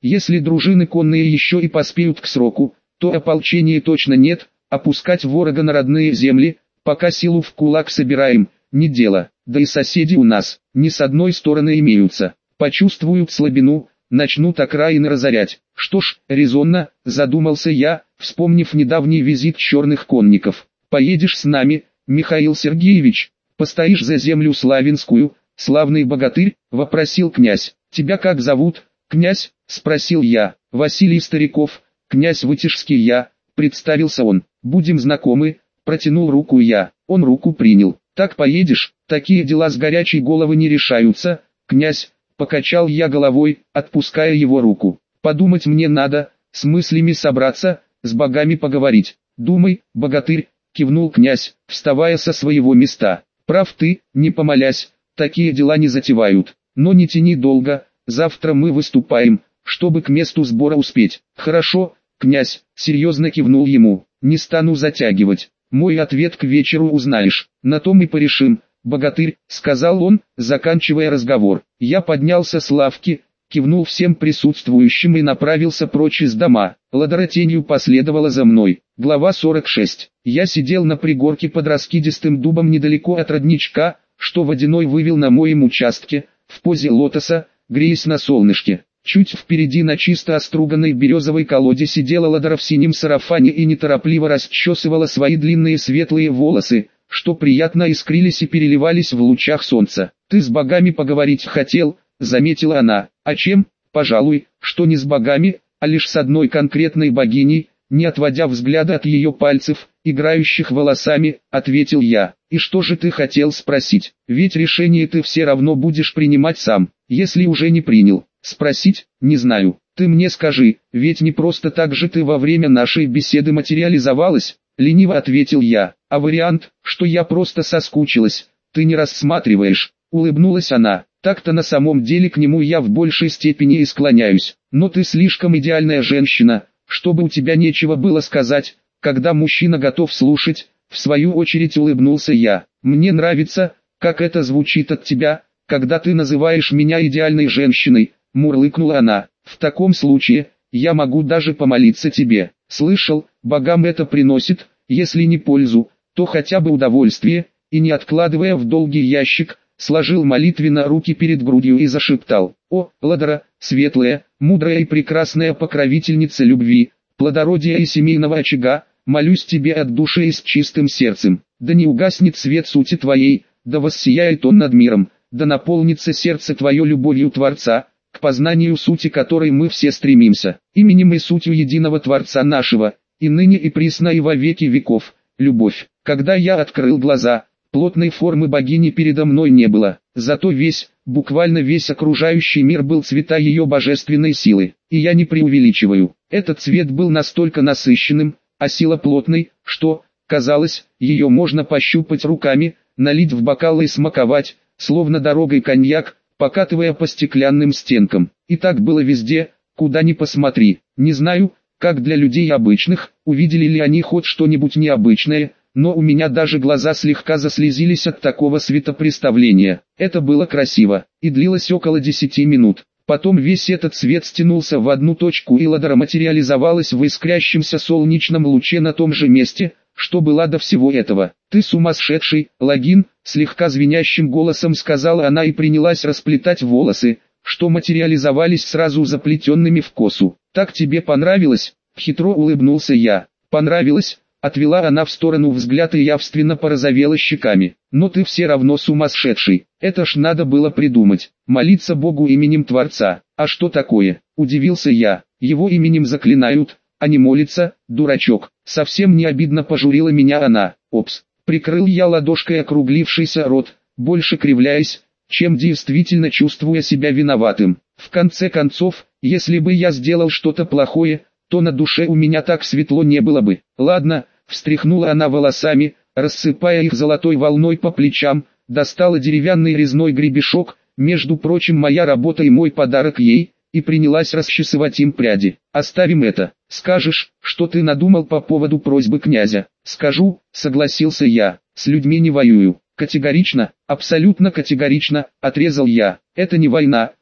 Если дружины конные еще и поспеют к сроку, то ополчения точно нет, опускать ворога на родные земли, пока силу в кулак собираем, не дело, да и соседи у нас, не с одной стороны имеются, почувствуют слабину, начнут окраины разорять. Что ж, резонно, задумался я, вспомнив недавний визит черных конников. Поедешь с нами, Михаил Сергеевич, постоишь за землю славянскую, славный богатырь, вопросил князь. Тебя как зовут, князь, спросил я. Василий Стариков, князь Вытежский я, представился он. Будем знакомы, протянул руку я, он руку принял. Так поедешь, такие дела с горячей головы не решаются, князь, покачал я головой, отпуская его руку. Подумать мне надо, с мыслями собраться, с богами поговорить. Думай, богатырь, кивнул князь, вставая со своего места. Прав ты, не помолясь, такие дела не затевают. Но не тяни долго, завтра мы выступаем, чтобы к месту сбора успеть. Хорошо, князь, серьезно кивнул ему, не стану затягивать. Мой ответ к вечеру узнаешь, на том и порешим. Богатырь, сказал он, заканчивая разговор. Я поднялся с лавки, кивнул всем присутствующим и направился прочь из дома. Ладора тенью последовала за мной. Глава сорок шесть. Я сидел на пригорке под раскидистым дубом недалеко от родничка, что водяной вывел на моем участке, в позе лотоса, греясь на солнышке. Чуть впереди на чисто оструганной березовой колоде сидела Ладора в синем сарафане и неторопливо расчесывала свои длинные светлые волосы, что приятно искрились и переливались в лучах солнца. «Ты с богами поговорить хотел», — заметила она. «А чем? Пожалуй, что не с богами, а лишь с одной конкретной богиней», не отводя взгляда от ее пальцев, играющих волосами, ответил я. «И что же ты хотел спросить? Ведь решение ты все равно будешь принимать сам, если уже не принял». «Спросить? Не знаю. Ты мне скажи, ведь не просто так же ты во время нашей беседы материализовалась», — лениво ответил я. «А вариант, что я просто соскучилась, ты не рассматриваешь», — улыбнулась она. «Так-то на самом деле к нему я в большей степени и склоняюсь, но ты слишком идеальная женщина, чтобы у тебя нечего было сказать, когда мужчина готов слушать», — в свою очередь улыбнулся я. «Мне нравится, как это звучит от тебя, когда ты называешь меня идеальной женщиной», — мурлыкнула она. «В таком случае, я могу даже помолиться тебе. Слышал, богам это приносит, если не пользу, то хотя бы удовольствие», и не откладывая в долгий ящик, сложил молитвенно руки перед грудью и зашептал: «О, Ладора, светлая, мудрая и прекрасная покровительница любви, плодородия и семейного очага, молюсь тебе от души и с чистым сердцем, да не угаснет свет сути твоей, да воссияет он над миром, да наполнится сердце твое любовью Творца, к познанию сути которой мы все стремимся, именем и сутью единого Творца нашего, и ныне и присно и во веки веков, любовь». Когда я открыл глаза, плотной формы богини передо мной не было, зато весь, буквально весь окружающий мир был цвета ее божественной силы, и я не преувеличиваю. Этот цвет был настолько насыщенным, а сила плотной, что, казалось, ее можно пощупать руками, налить в бокалы и смаковать, словно дорогой коньяк, покатывая по стеклянным стенкам. И так было везде, куда ни посмотри. Не знаю, как для людей обычных, увидели ли они хоть что-нибудь необычное, но у меня даже глаза слегка заслезились от такого светопреставления. Это было красиво, и длилось около десяти минут. Потом весь этот свет стянулся в одну точку, и Ладора материализовалась в искрящемся солнечном луче на том же месте, что была до всего этого. «Ты сумасшедший, Логин», — слегка звенящим голосом сказала она и принялась расплетать волосы, что материализовались сразу заплетенными в косу. «Так тебе понравилось?» — хитро улыбнулся я. «Понравилось?» — отвела она в сторону взгляд и явственно порозовела щеками. «Но ты все равно сумасшедший. Это ж надо было придумать. Молиться Богу именем Творца. А что такое?» — удивился я. «Его именем заклинают, а не молится, дурачок». Совсем не обидно пожурила меня она. «Опс». Прикрыл я ладошкой округлившийся рот, больше кривляясь, чем действительно чувствуя себя виноватым. В конце концов, если бы я сделал что-то плохое, то на душе у меня так светло не было бы. «Ладно», — встряхнула она волосами, рассыпая их золотой волной по плечам, достала деревянный резной гребешок, между прочим моя работа и мой подарок ей, и принялась расчесывать им пряди. «Оставим это. Скажешь, что ты надумал по поводу просьбы князя?» «Скажу», — согласился я. «С людьми не воюю». «Категорично, абсолютно категорично», — отрезал я. «Это не война,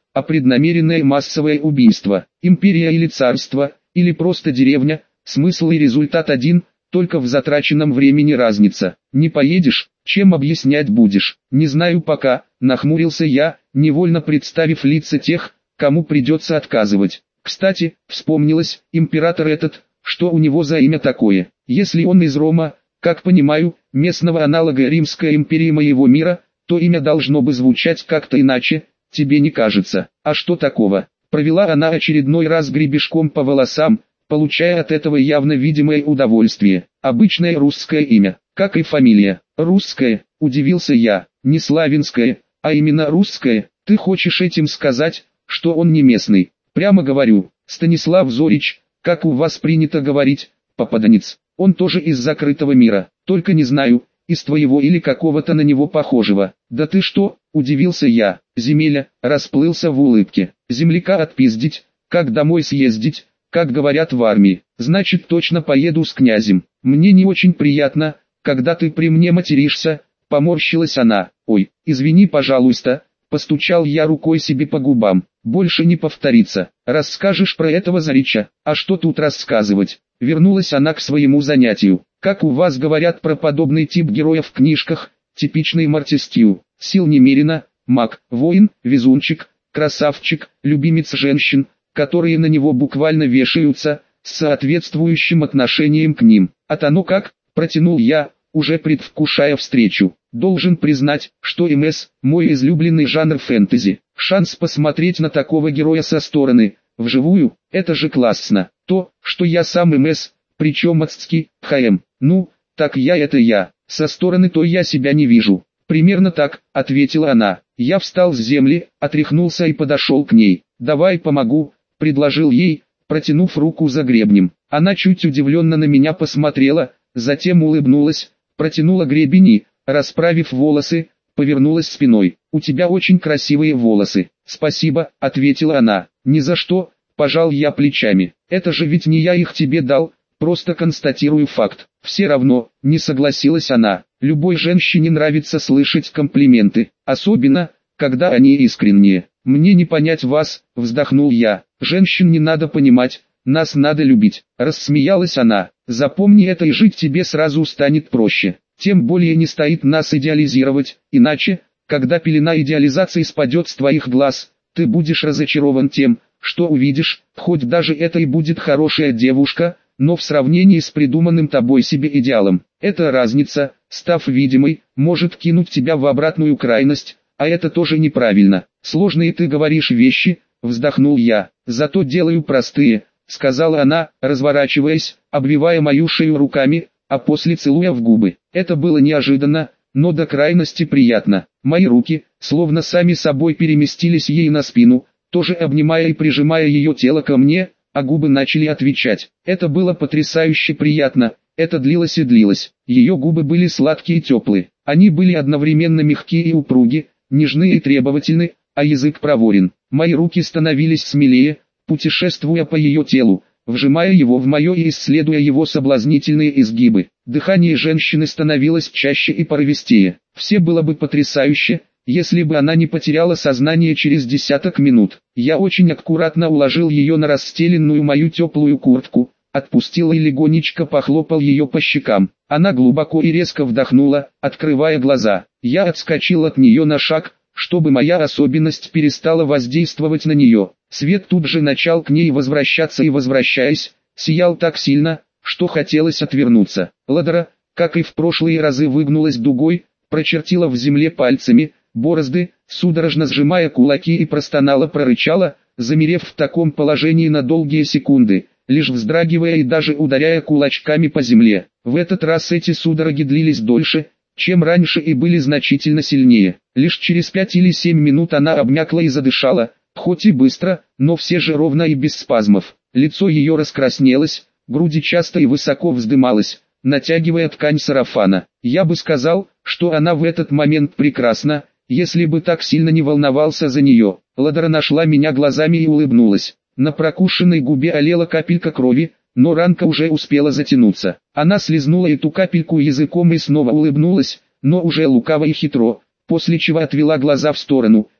а преднамеренное массовое убийство. Империя или царство, или просто деревня, смысл и результат один, только в затраченном времени разница. Не поедешь, чем объяснять будешь? Не знаю пока, нахмурился я, невольно представив лица тех, кому придется отказывать. Кстати, вспомнилось, император этот, что у него за имя такое? Если он из Рома, как понимаю, местного аналога Римской империи моего мира, то имя должно бы звучать как-то иначе, тебе не кажется? А что такого? Провела она очередной раз гребешком по волосам, получая от этого явно видимое удовольствие. Обычное русское имя, как и фамилия. Русское, удивился я, не славянское, а именно русское. Ты хочешь этим сказать, что он не местный? Прямо говорю, Станислав Зорич, как у вас принято говорить, попаданец. Он тоже из закрытого мира, только не знаю, из твоего или какого-то на него похожего. Да ты что, удивился я. Земеля расплылся в улыбке. Земляка отпиздить, как домой съездить, как говорят в армии. Значит, точно поеду с князем. Мне не очень приятно, когда ты при мне материшься, поморщилась она. Ой, извини, пожалуйста, постучал я рукой себе по губам. Больше не повторится. Расскажешь про этого Зорича? А что тут рассказывать? Вернулась она к своему занятию. Как у вас говорят про подобный тип героя в книжках, типичный Мортестью. Сил немерено, маг, воин, везунчик, красавчик, любимец женщин, которые на него буквально вешаются, с соответствующим отношением к ним. А оно как, протянул я, уже предвкушая встречу. Должен признать, что МС – мой излюбленный жанр фэнтези. Шанс посмотреть на такого героя со стороны, вживую, это же классно. То, что я сам МС, причем адский, ХМ. Ну, так я это я, со стороны то я себя не вижу. Примерно так, ответила она. Я встал с земли, отряхнулся и подошел к ней. Давай помогу, предложил ей, протянув руку за гребнем. Она чуть удивленно на меня посмотрела, затем улыбнулась, протянула гребень и, расправив волосы, повернулась спиной. «У тебя очень красивые волосы». «Спасибо», — ответила она. «Ни за что», — пожал я плечами. «Это же ведь не я их тебе дал, просто констатирую факт». «Все равно», — не согласилась она. «Любой женщине нравится слышать комплименты, особенно, когда они искренние». «Мне не понять вас», — вздохнул я. «Женщин не надо понимать, нас надо любить». Рассмеялась она. «Запомни это, и жить тебе сразу станет проще. Тем более не стоит нас идеализировать, иначе, когда пелена идеализации спадет с твоих глаз, ты будешь разочарован тем, что увидишь, хоть даже это и будет хорошая девушка, но в сравнении с придуманным тобой себе идеалом, эта разница, став видимой, может кинуть тебя в обратную крайность, а это тоже неправильно. Сложные ты говоришь вещи», — вздохнул я. «Зато делаю простые», — сказала она, разворачиваясь, обвивая мою шею руками, а после целуя в губы. Это было неожиданно, но до крайности приятно. Мои руки, словно сами собой переместились ей на спину, тоже обнимая и прижимая ее тело ко мне, а губы начали отвечать. Это было потрясающе приятно, это длилось и длилось. Ее губы были сладкие и теплые, они были одновременно мягкие и упруги, нежны и требовательны, а язык проворен. Мои руки становились смелее, путешествуя по ее телу, вжимая его в мое и исследуя его соблазнительные изгибы. Дыхание женщины становилось чаще и порывистее. Все было бы потрясающе, если бы она не потеряла сознание через десяток минут. Я очень аккуратно уложил ее на расстеленную мою теплую куртку, отпустил и легонечко похлопал ее по щекам. Она глубоко и резко вдохнула, открывая глаза. Я отскочил от нее на шаг, чтобы моя особенность перестала воздействовать на нее. Свет тут же начал к ней возвращаться и, возвращаясь, сиял так сильно, что хотелось отвернуться. Ладора, как и в прошлые разы, выгнулась дугой, прочертила в земле пальцами борозды, судорожно сжимая кулаки, и простонала, прорычала, замерев в таком положении на долгие секунды, лишь вздрагивая и даже ударяя кулачками по земле. В этот раз эти судороги длились дольше, чем раньше, и были значительно сильнее. Лишь через пять или семь минут она обмякла и задышала, хоть и быстро, но все же ровно и без спазмов. Лицо ее раскраснелось, груди часто и высоко вздымалась, натягивая ткань сарафана. Я бы сказал, что она в этот момент прекрасна, если бы так сильно не волновался за нее. Ладора нашла меня глазами и улыбнулась. На прокушенной губе олела капелька крови, но ранка уже успела затянуться. Она слезнула эту капельку языком и снова улыбнулась, но уже лукаво и хитро, после чего отвела глаза в сторону,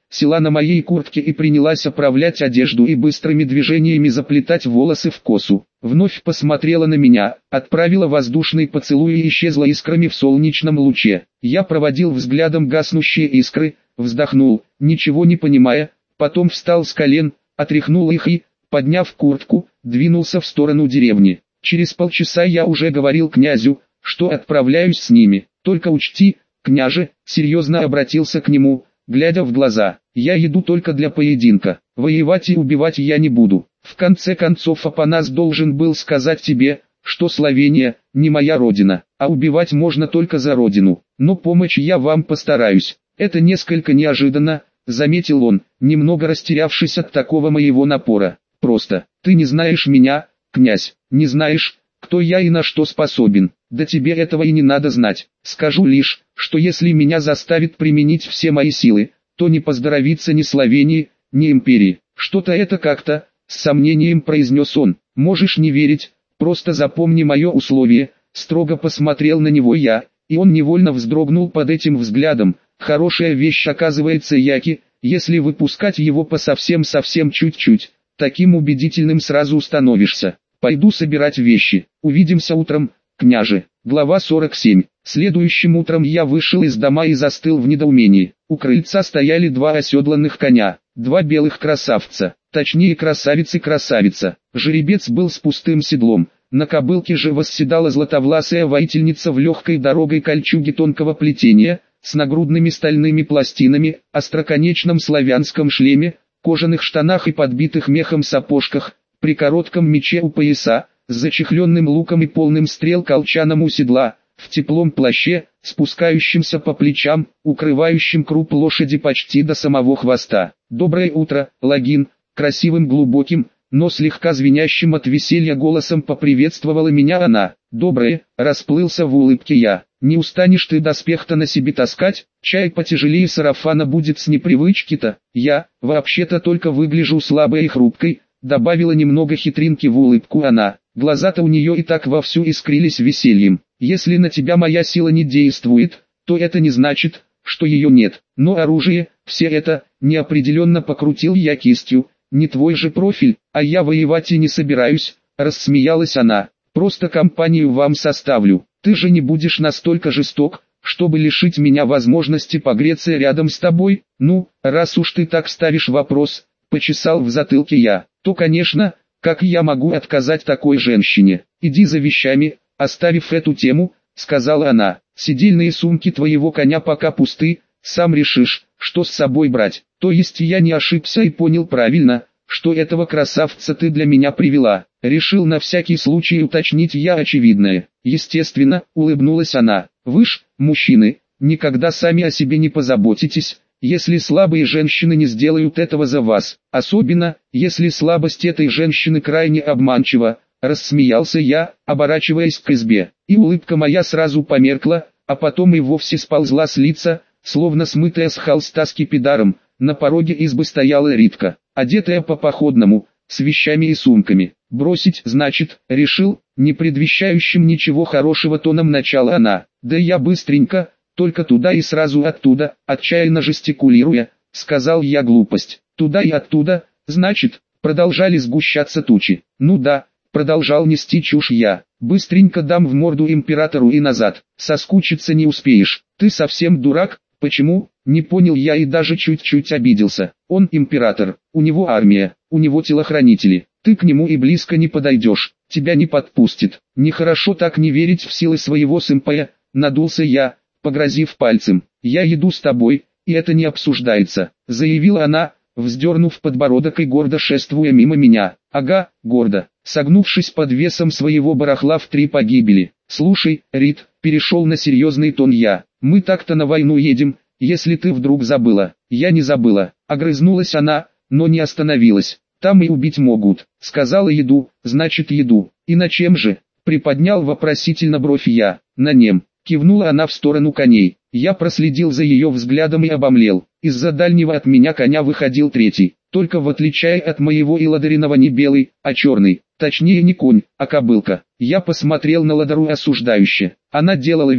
села на моей куртке и принялась оправлять одежду и быстрыми движениями заплетать волосы в косу. Вновь посмотрела на меня, отправила воздушный поцелуй и исчезла искрами в солнечном луче. Я проводил взглядом гаснущие искры, вздохнул, ничего не понимая, потом встал с колен, отряхнул их и, подняв куртку, двинулся в сторону деревни. Через полчаса я уже говорил князю, что отправляюсь с ними. Только учти, княже, серьезно обратился к нему, глядя в глаза, я иду только для поединка, воевать и убивать я не буду. В конце концов Апанас должен был сказать тебе, что Словения не моя родина, а убивать можно только за родину, но помочь я вам постараюсь. Это несколько неожиданно, заметил он, немного растерявшись от такого моего напора. Просто, ты не знаешь меня, князь, не знаешь, кто я и на что способен. Да тебе этого и не надо знать. Скажу лишь, что если меня заставит применить все мои силы, то не поздоровится ни Словении, ни империи. Что-то это как-то, с сомнением произнес он. Можешь не верить, просто запомни мое условие. Строго посмотрел на него я, и он невольно вздрогнул под этим взглядом. Хорошая вещь оказывается Яки, если выпускать его по совсем-совсем чуть-чуть, таким убедительным сразу становишься. Пойду собирать вещи, увидимся утром, княже. Глава сорок семь. Следующим утром я вышел из дома и застыл в недоумении. У крыльца стояли два оседланных коня, два белых красавца, точнее красавицы-красавица. Жеребец был с пустым седлом, на кобылке же восседала златовласая воительница в легкой дорогой кольчуге тонкого плетения, с нагрудными стальными пластинами, остроконечном славянском шлеме, кожаных штанах и подбитых мехом сапожках, при коротком мече у пояса, с зачехленным луком и полным стрел колчаном у седла, в теплом плаще, спускающемся по плечам, укрывающем круп лошади почти до самого хвоста. «Доброе утро, Логин!» Красивым глубоким, но слегка звенящим от веселья голосом поприветствовала меня она. «Доброе!» расплылся в улыбке я. «Не устанешь ты доспех-то на себе таскать? Чай потяжелее сарафана будет с непривычки-то. Я, вообще-то только выгляжу слабой и хрупкой», добавила немного хитринки в улыбку она. Глаза-то у нее и так вовсю искрились весельем. «Если на тебя моя сила не действует, то это не значит, что ее нет. Но оружие, все это, неопределенно покрутил я кистью. Не твой же профиль, а я воевать и не собираюсь», рассмеялась она. «Просто компанию вам составлю. Ты же не будешь настолько жесток, чтобы лишить меня возможности погреться рядом с тобой? Ну, раз уж ты так ставишь вопрос», почесал в затылке я, то, конечно, как я могу отказать такой женщине? Иди за вещами, оставив эту тему, сказала она. Седельные сумки твоего коня пока пусты, сам решишь, что с собой брать. То есть я не ошибся и понял правильно, что этого красавца ты для меня привела. Решил на всякий случай уточнить я очевидное. Естественно, улыбнулась она. Вы ж, мужчины, никогда сами о себе не позаботитесь, если слабые женщины не сделают этого за вас, особенно, если слабость этой женщины крайне обманчива, рассмеялся я, оборачиваясь к избе, и улыбка моя сразу померкла, а потом и вовсе сползла с лица, словно смытая с холста скипидаром. На пороге избы стояла Ритка, одетая по-походному, с вещами и сумками. «Бросить, значит, решил», не предвещающим ничего хорошего тоном начала она. «Да я быстренько, только туда и сразу оттуда», отчаянно жестикулируя, сказал я глупость. «Туда и оттуда, значит», продолжали сгущаться тучи. «Ну да», продолжал нести чушь я. «Быстренько дам в морду императору и назад, соскучиться не успеешь». «Ты совсем дурак? Почему?» Не понял я и даже чуть-чуть обиделся. «Он император, у него армия, у него телохранители. Ты к нему и близко не подойдешь, тебя не подпустит. Нехорошо так не верить в силы своего сэмпая», надулся я, погрозив пальцем. «Я иду с тобой, и это не обсуждается», заявила она, вздернув подбородок и гордо шествуя мимо меня. «Ага, гордо», согнувшись под весом своего барахла в три погибели. «Слушай, Рит», перешел на серьезный тон я, «мы так-то на войну едем, если ты вдруг забыла». «Я не забыла», огрызнулась она, но не остановилась. «Там и убить могут», сказала. «Еду, значит еду. И на чем же?» Приподнял вопросительно бровь я. «На нем», кивнула она в сторону коней. Я проследил за ее взглядом и обомлел. Из-за дальнего от меня коня выходил третий, только в отличие от моего и Ладариного не белый, а черный. Точнее не конь, а кобылка. Я посмотрел на Ладару осуждающе. Она делала вид,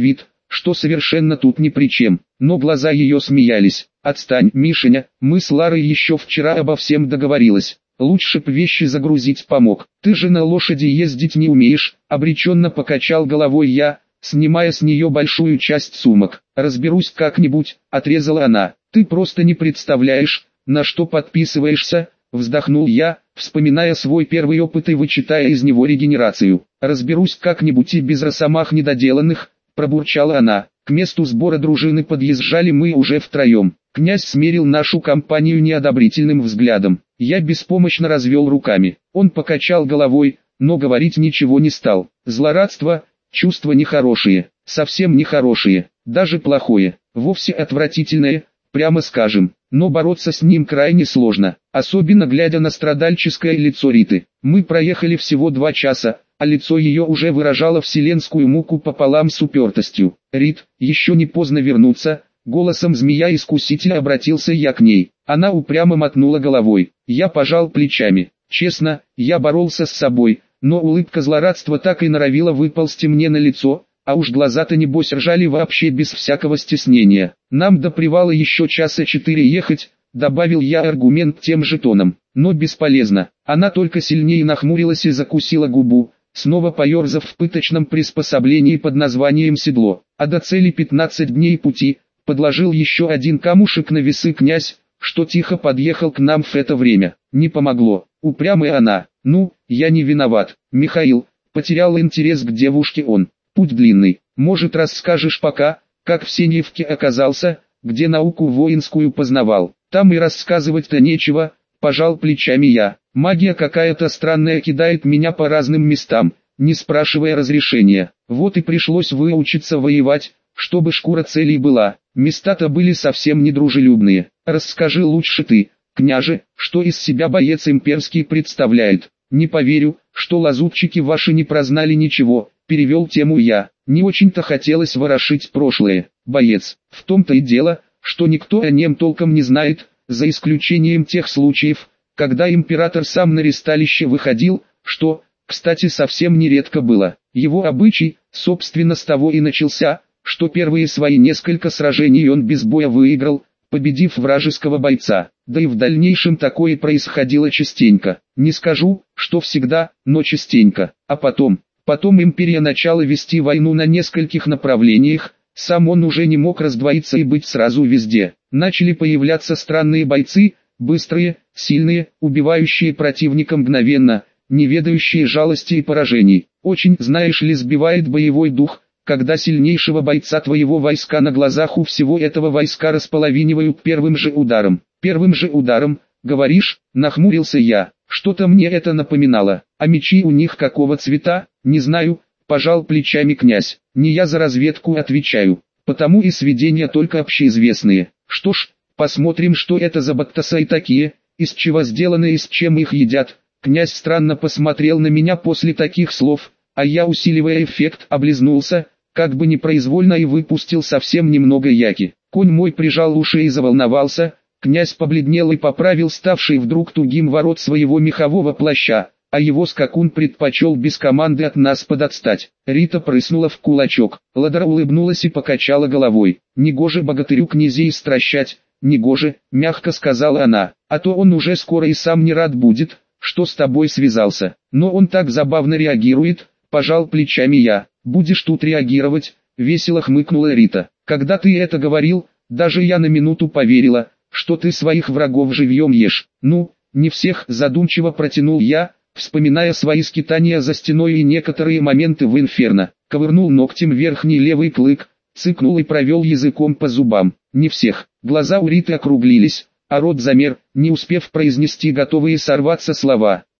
что совершенно тут ни при чем, но глаза ее смеялись. «Отстань, Мишеня, мы с Ларой еще вчера обо всем договорились. Лучше б вещи загрузить помог. Ты же на лошади ездить не умеешь», — обреченно покачал головой я, снимая с нее большую часть сумок. «Разберусь как-нибудь», — отрезала она. «Ты просто не представляешь, на что подписываешься», — вздохнул я, вспоминая свой первый опыт и вычитая из него регенерацию. «Разберусь как-нибудь и без росомах недоделанных», — пробурчала она. К месту сбора дружины подъезжали мы уже втроем. Князь смерил нашу компанию неодобрительным взглядом. Я беспомощно развел руками. Он покачал головой, но говорить ничего не стал. Злорадство, чувство нехорошие, совсем нехорошие, даже плохое, вовсе отвратительное, прямо скажем. Но бороться с ним крайне сложно, особенно глядя на страдальческое лицо Риты. Мы проехали всего два часа, а лицо ее уже выражало вселенскую муку пополам с упертостью. «Рит, еще не поздно вернуться», — голосом змея-искусителя обратился я к ней. Она упрямо мотнула головой. Я пожал плечами. Честно, я боролся с собой, но улыбка злорадства так и норовила выползти мне на лицо, а уж глаза-то небось ржали вообще без всякого стеснения. «Нам до привала еще часа четыре ехать», — добавил я аргумент тем же тоном. Но бесполезно. Она только сильнее нахмурилась и закусила губу, снова поерзав в пыточном приспособлении под названием седло. А до цели пятнадцать дней пути, подложил еще один камушек на весы князь, что тихо подъехал к нам в это время. Не помогло. Упрямая она. «Ну, я не виноват, Михаил», — потерял интерес к девушке он. «Путь длинный. Может, расскажешь пока, как в Сеньевке оказался, где науку воинскую познавал?» «Там и рассказывать-то нечего», — пожал плечами я. «Магия какая-то странная кидает меня по разным местам, не спрашивая разрешения. Вот и пришлось выучиться воевать, чтобы шкура целей была. Места-то были совсем недружелюбные. Расскажи лучше ты, княже, что из себя боец имперский представляет». «Не поверю, что лазутчики ваши не прознали ничего», — перевел тему я. Не очень-то хотелось ворошить прошлое. «Боец, в том-то и дело, что никто о нем толком не знает, за исключением тех случаев, когда император сам на ристалище выходил, что, кстати, совсем нередко было. Его обычай, собственно, с того и начался, что первые свои несколько сражений он без боя выиграл, победив вражеского бойца. Да и в дальнейшем такое происходило частенько. Не скажу, что всегда, но частенько. А потом, потом империя начала вести войну на нескольких направлениях, сам он уже не мог раздвоиться и быть сразу везде. Начали появляться странные бойцы, быстрые, сильные, убивающие противника мгновенно, не ведающие жалости и поражений. Очень, знаешь ли, сбивает боевой дух, когда сильнейшего бойца твоего войска на глазах у всего этого войска располовинивают первым же ударом. Первым же ударом, говоришь, нахмурился я. Что-то мне это напоминало. А мечи у них какого цвета, не знаю, пожал плечами князь. Не я за разведку отвечаю, потому и сведения только общеизвестные. Что ж, посмотрим, что это за бактасай такие, из чего сделаны и с чем их едят. Князь странно посмотрел на меня после таких слов, а я, усиливая эффект, облизнулся, как бы непроизвольно, и выпустил совсем немного яки. Конь мой прижал уши и заволновался. Князь побледнел и поправил ставший вдруг тугим ворот своего мехового плаща, а его скакун предпочел без команды от нас подотстать. Рита прыснула в кулачок. Ладара улыбнулась и покачала головой. «Негоже богатырю князей стращать, негоже», — мягко сказала она, «а то он уже скоро и сам не рад будет, что с тобой связался. Но он так забавно реагирует», — пожал плечами я. «Будешь тут реагировать», — весело хмыкнула Рита. «Когда ты это говорил, даже я на минуту поверила, что ты своих врагов живьем ешь». «Ну, не всех», — задумчиво протянул я, вспоминая свои скитания за стеной и некоторые моменты в Инферно. Ковырнул ногтем верхний левый клык, цыкнул и провел языком по зубам. «Не всех». Глаза у Риты округлились, а рот замер, не успев произнести готовые сорваться слова.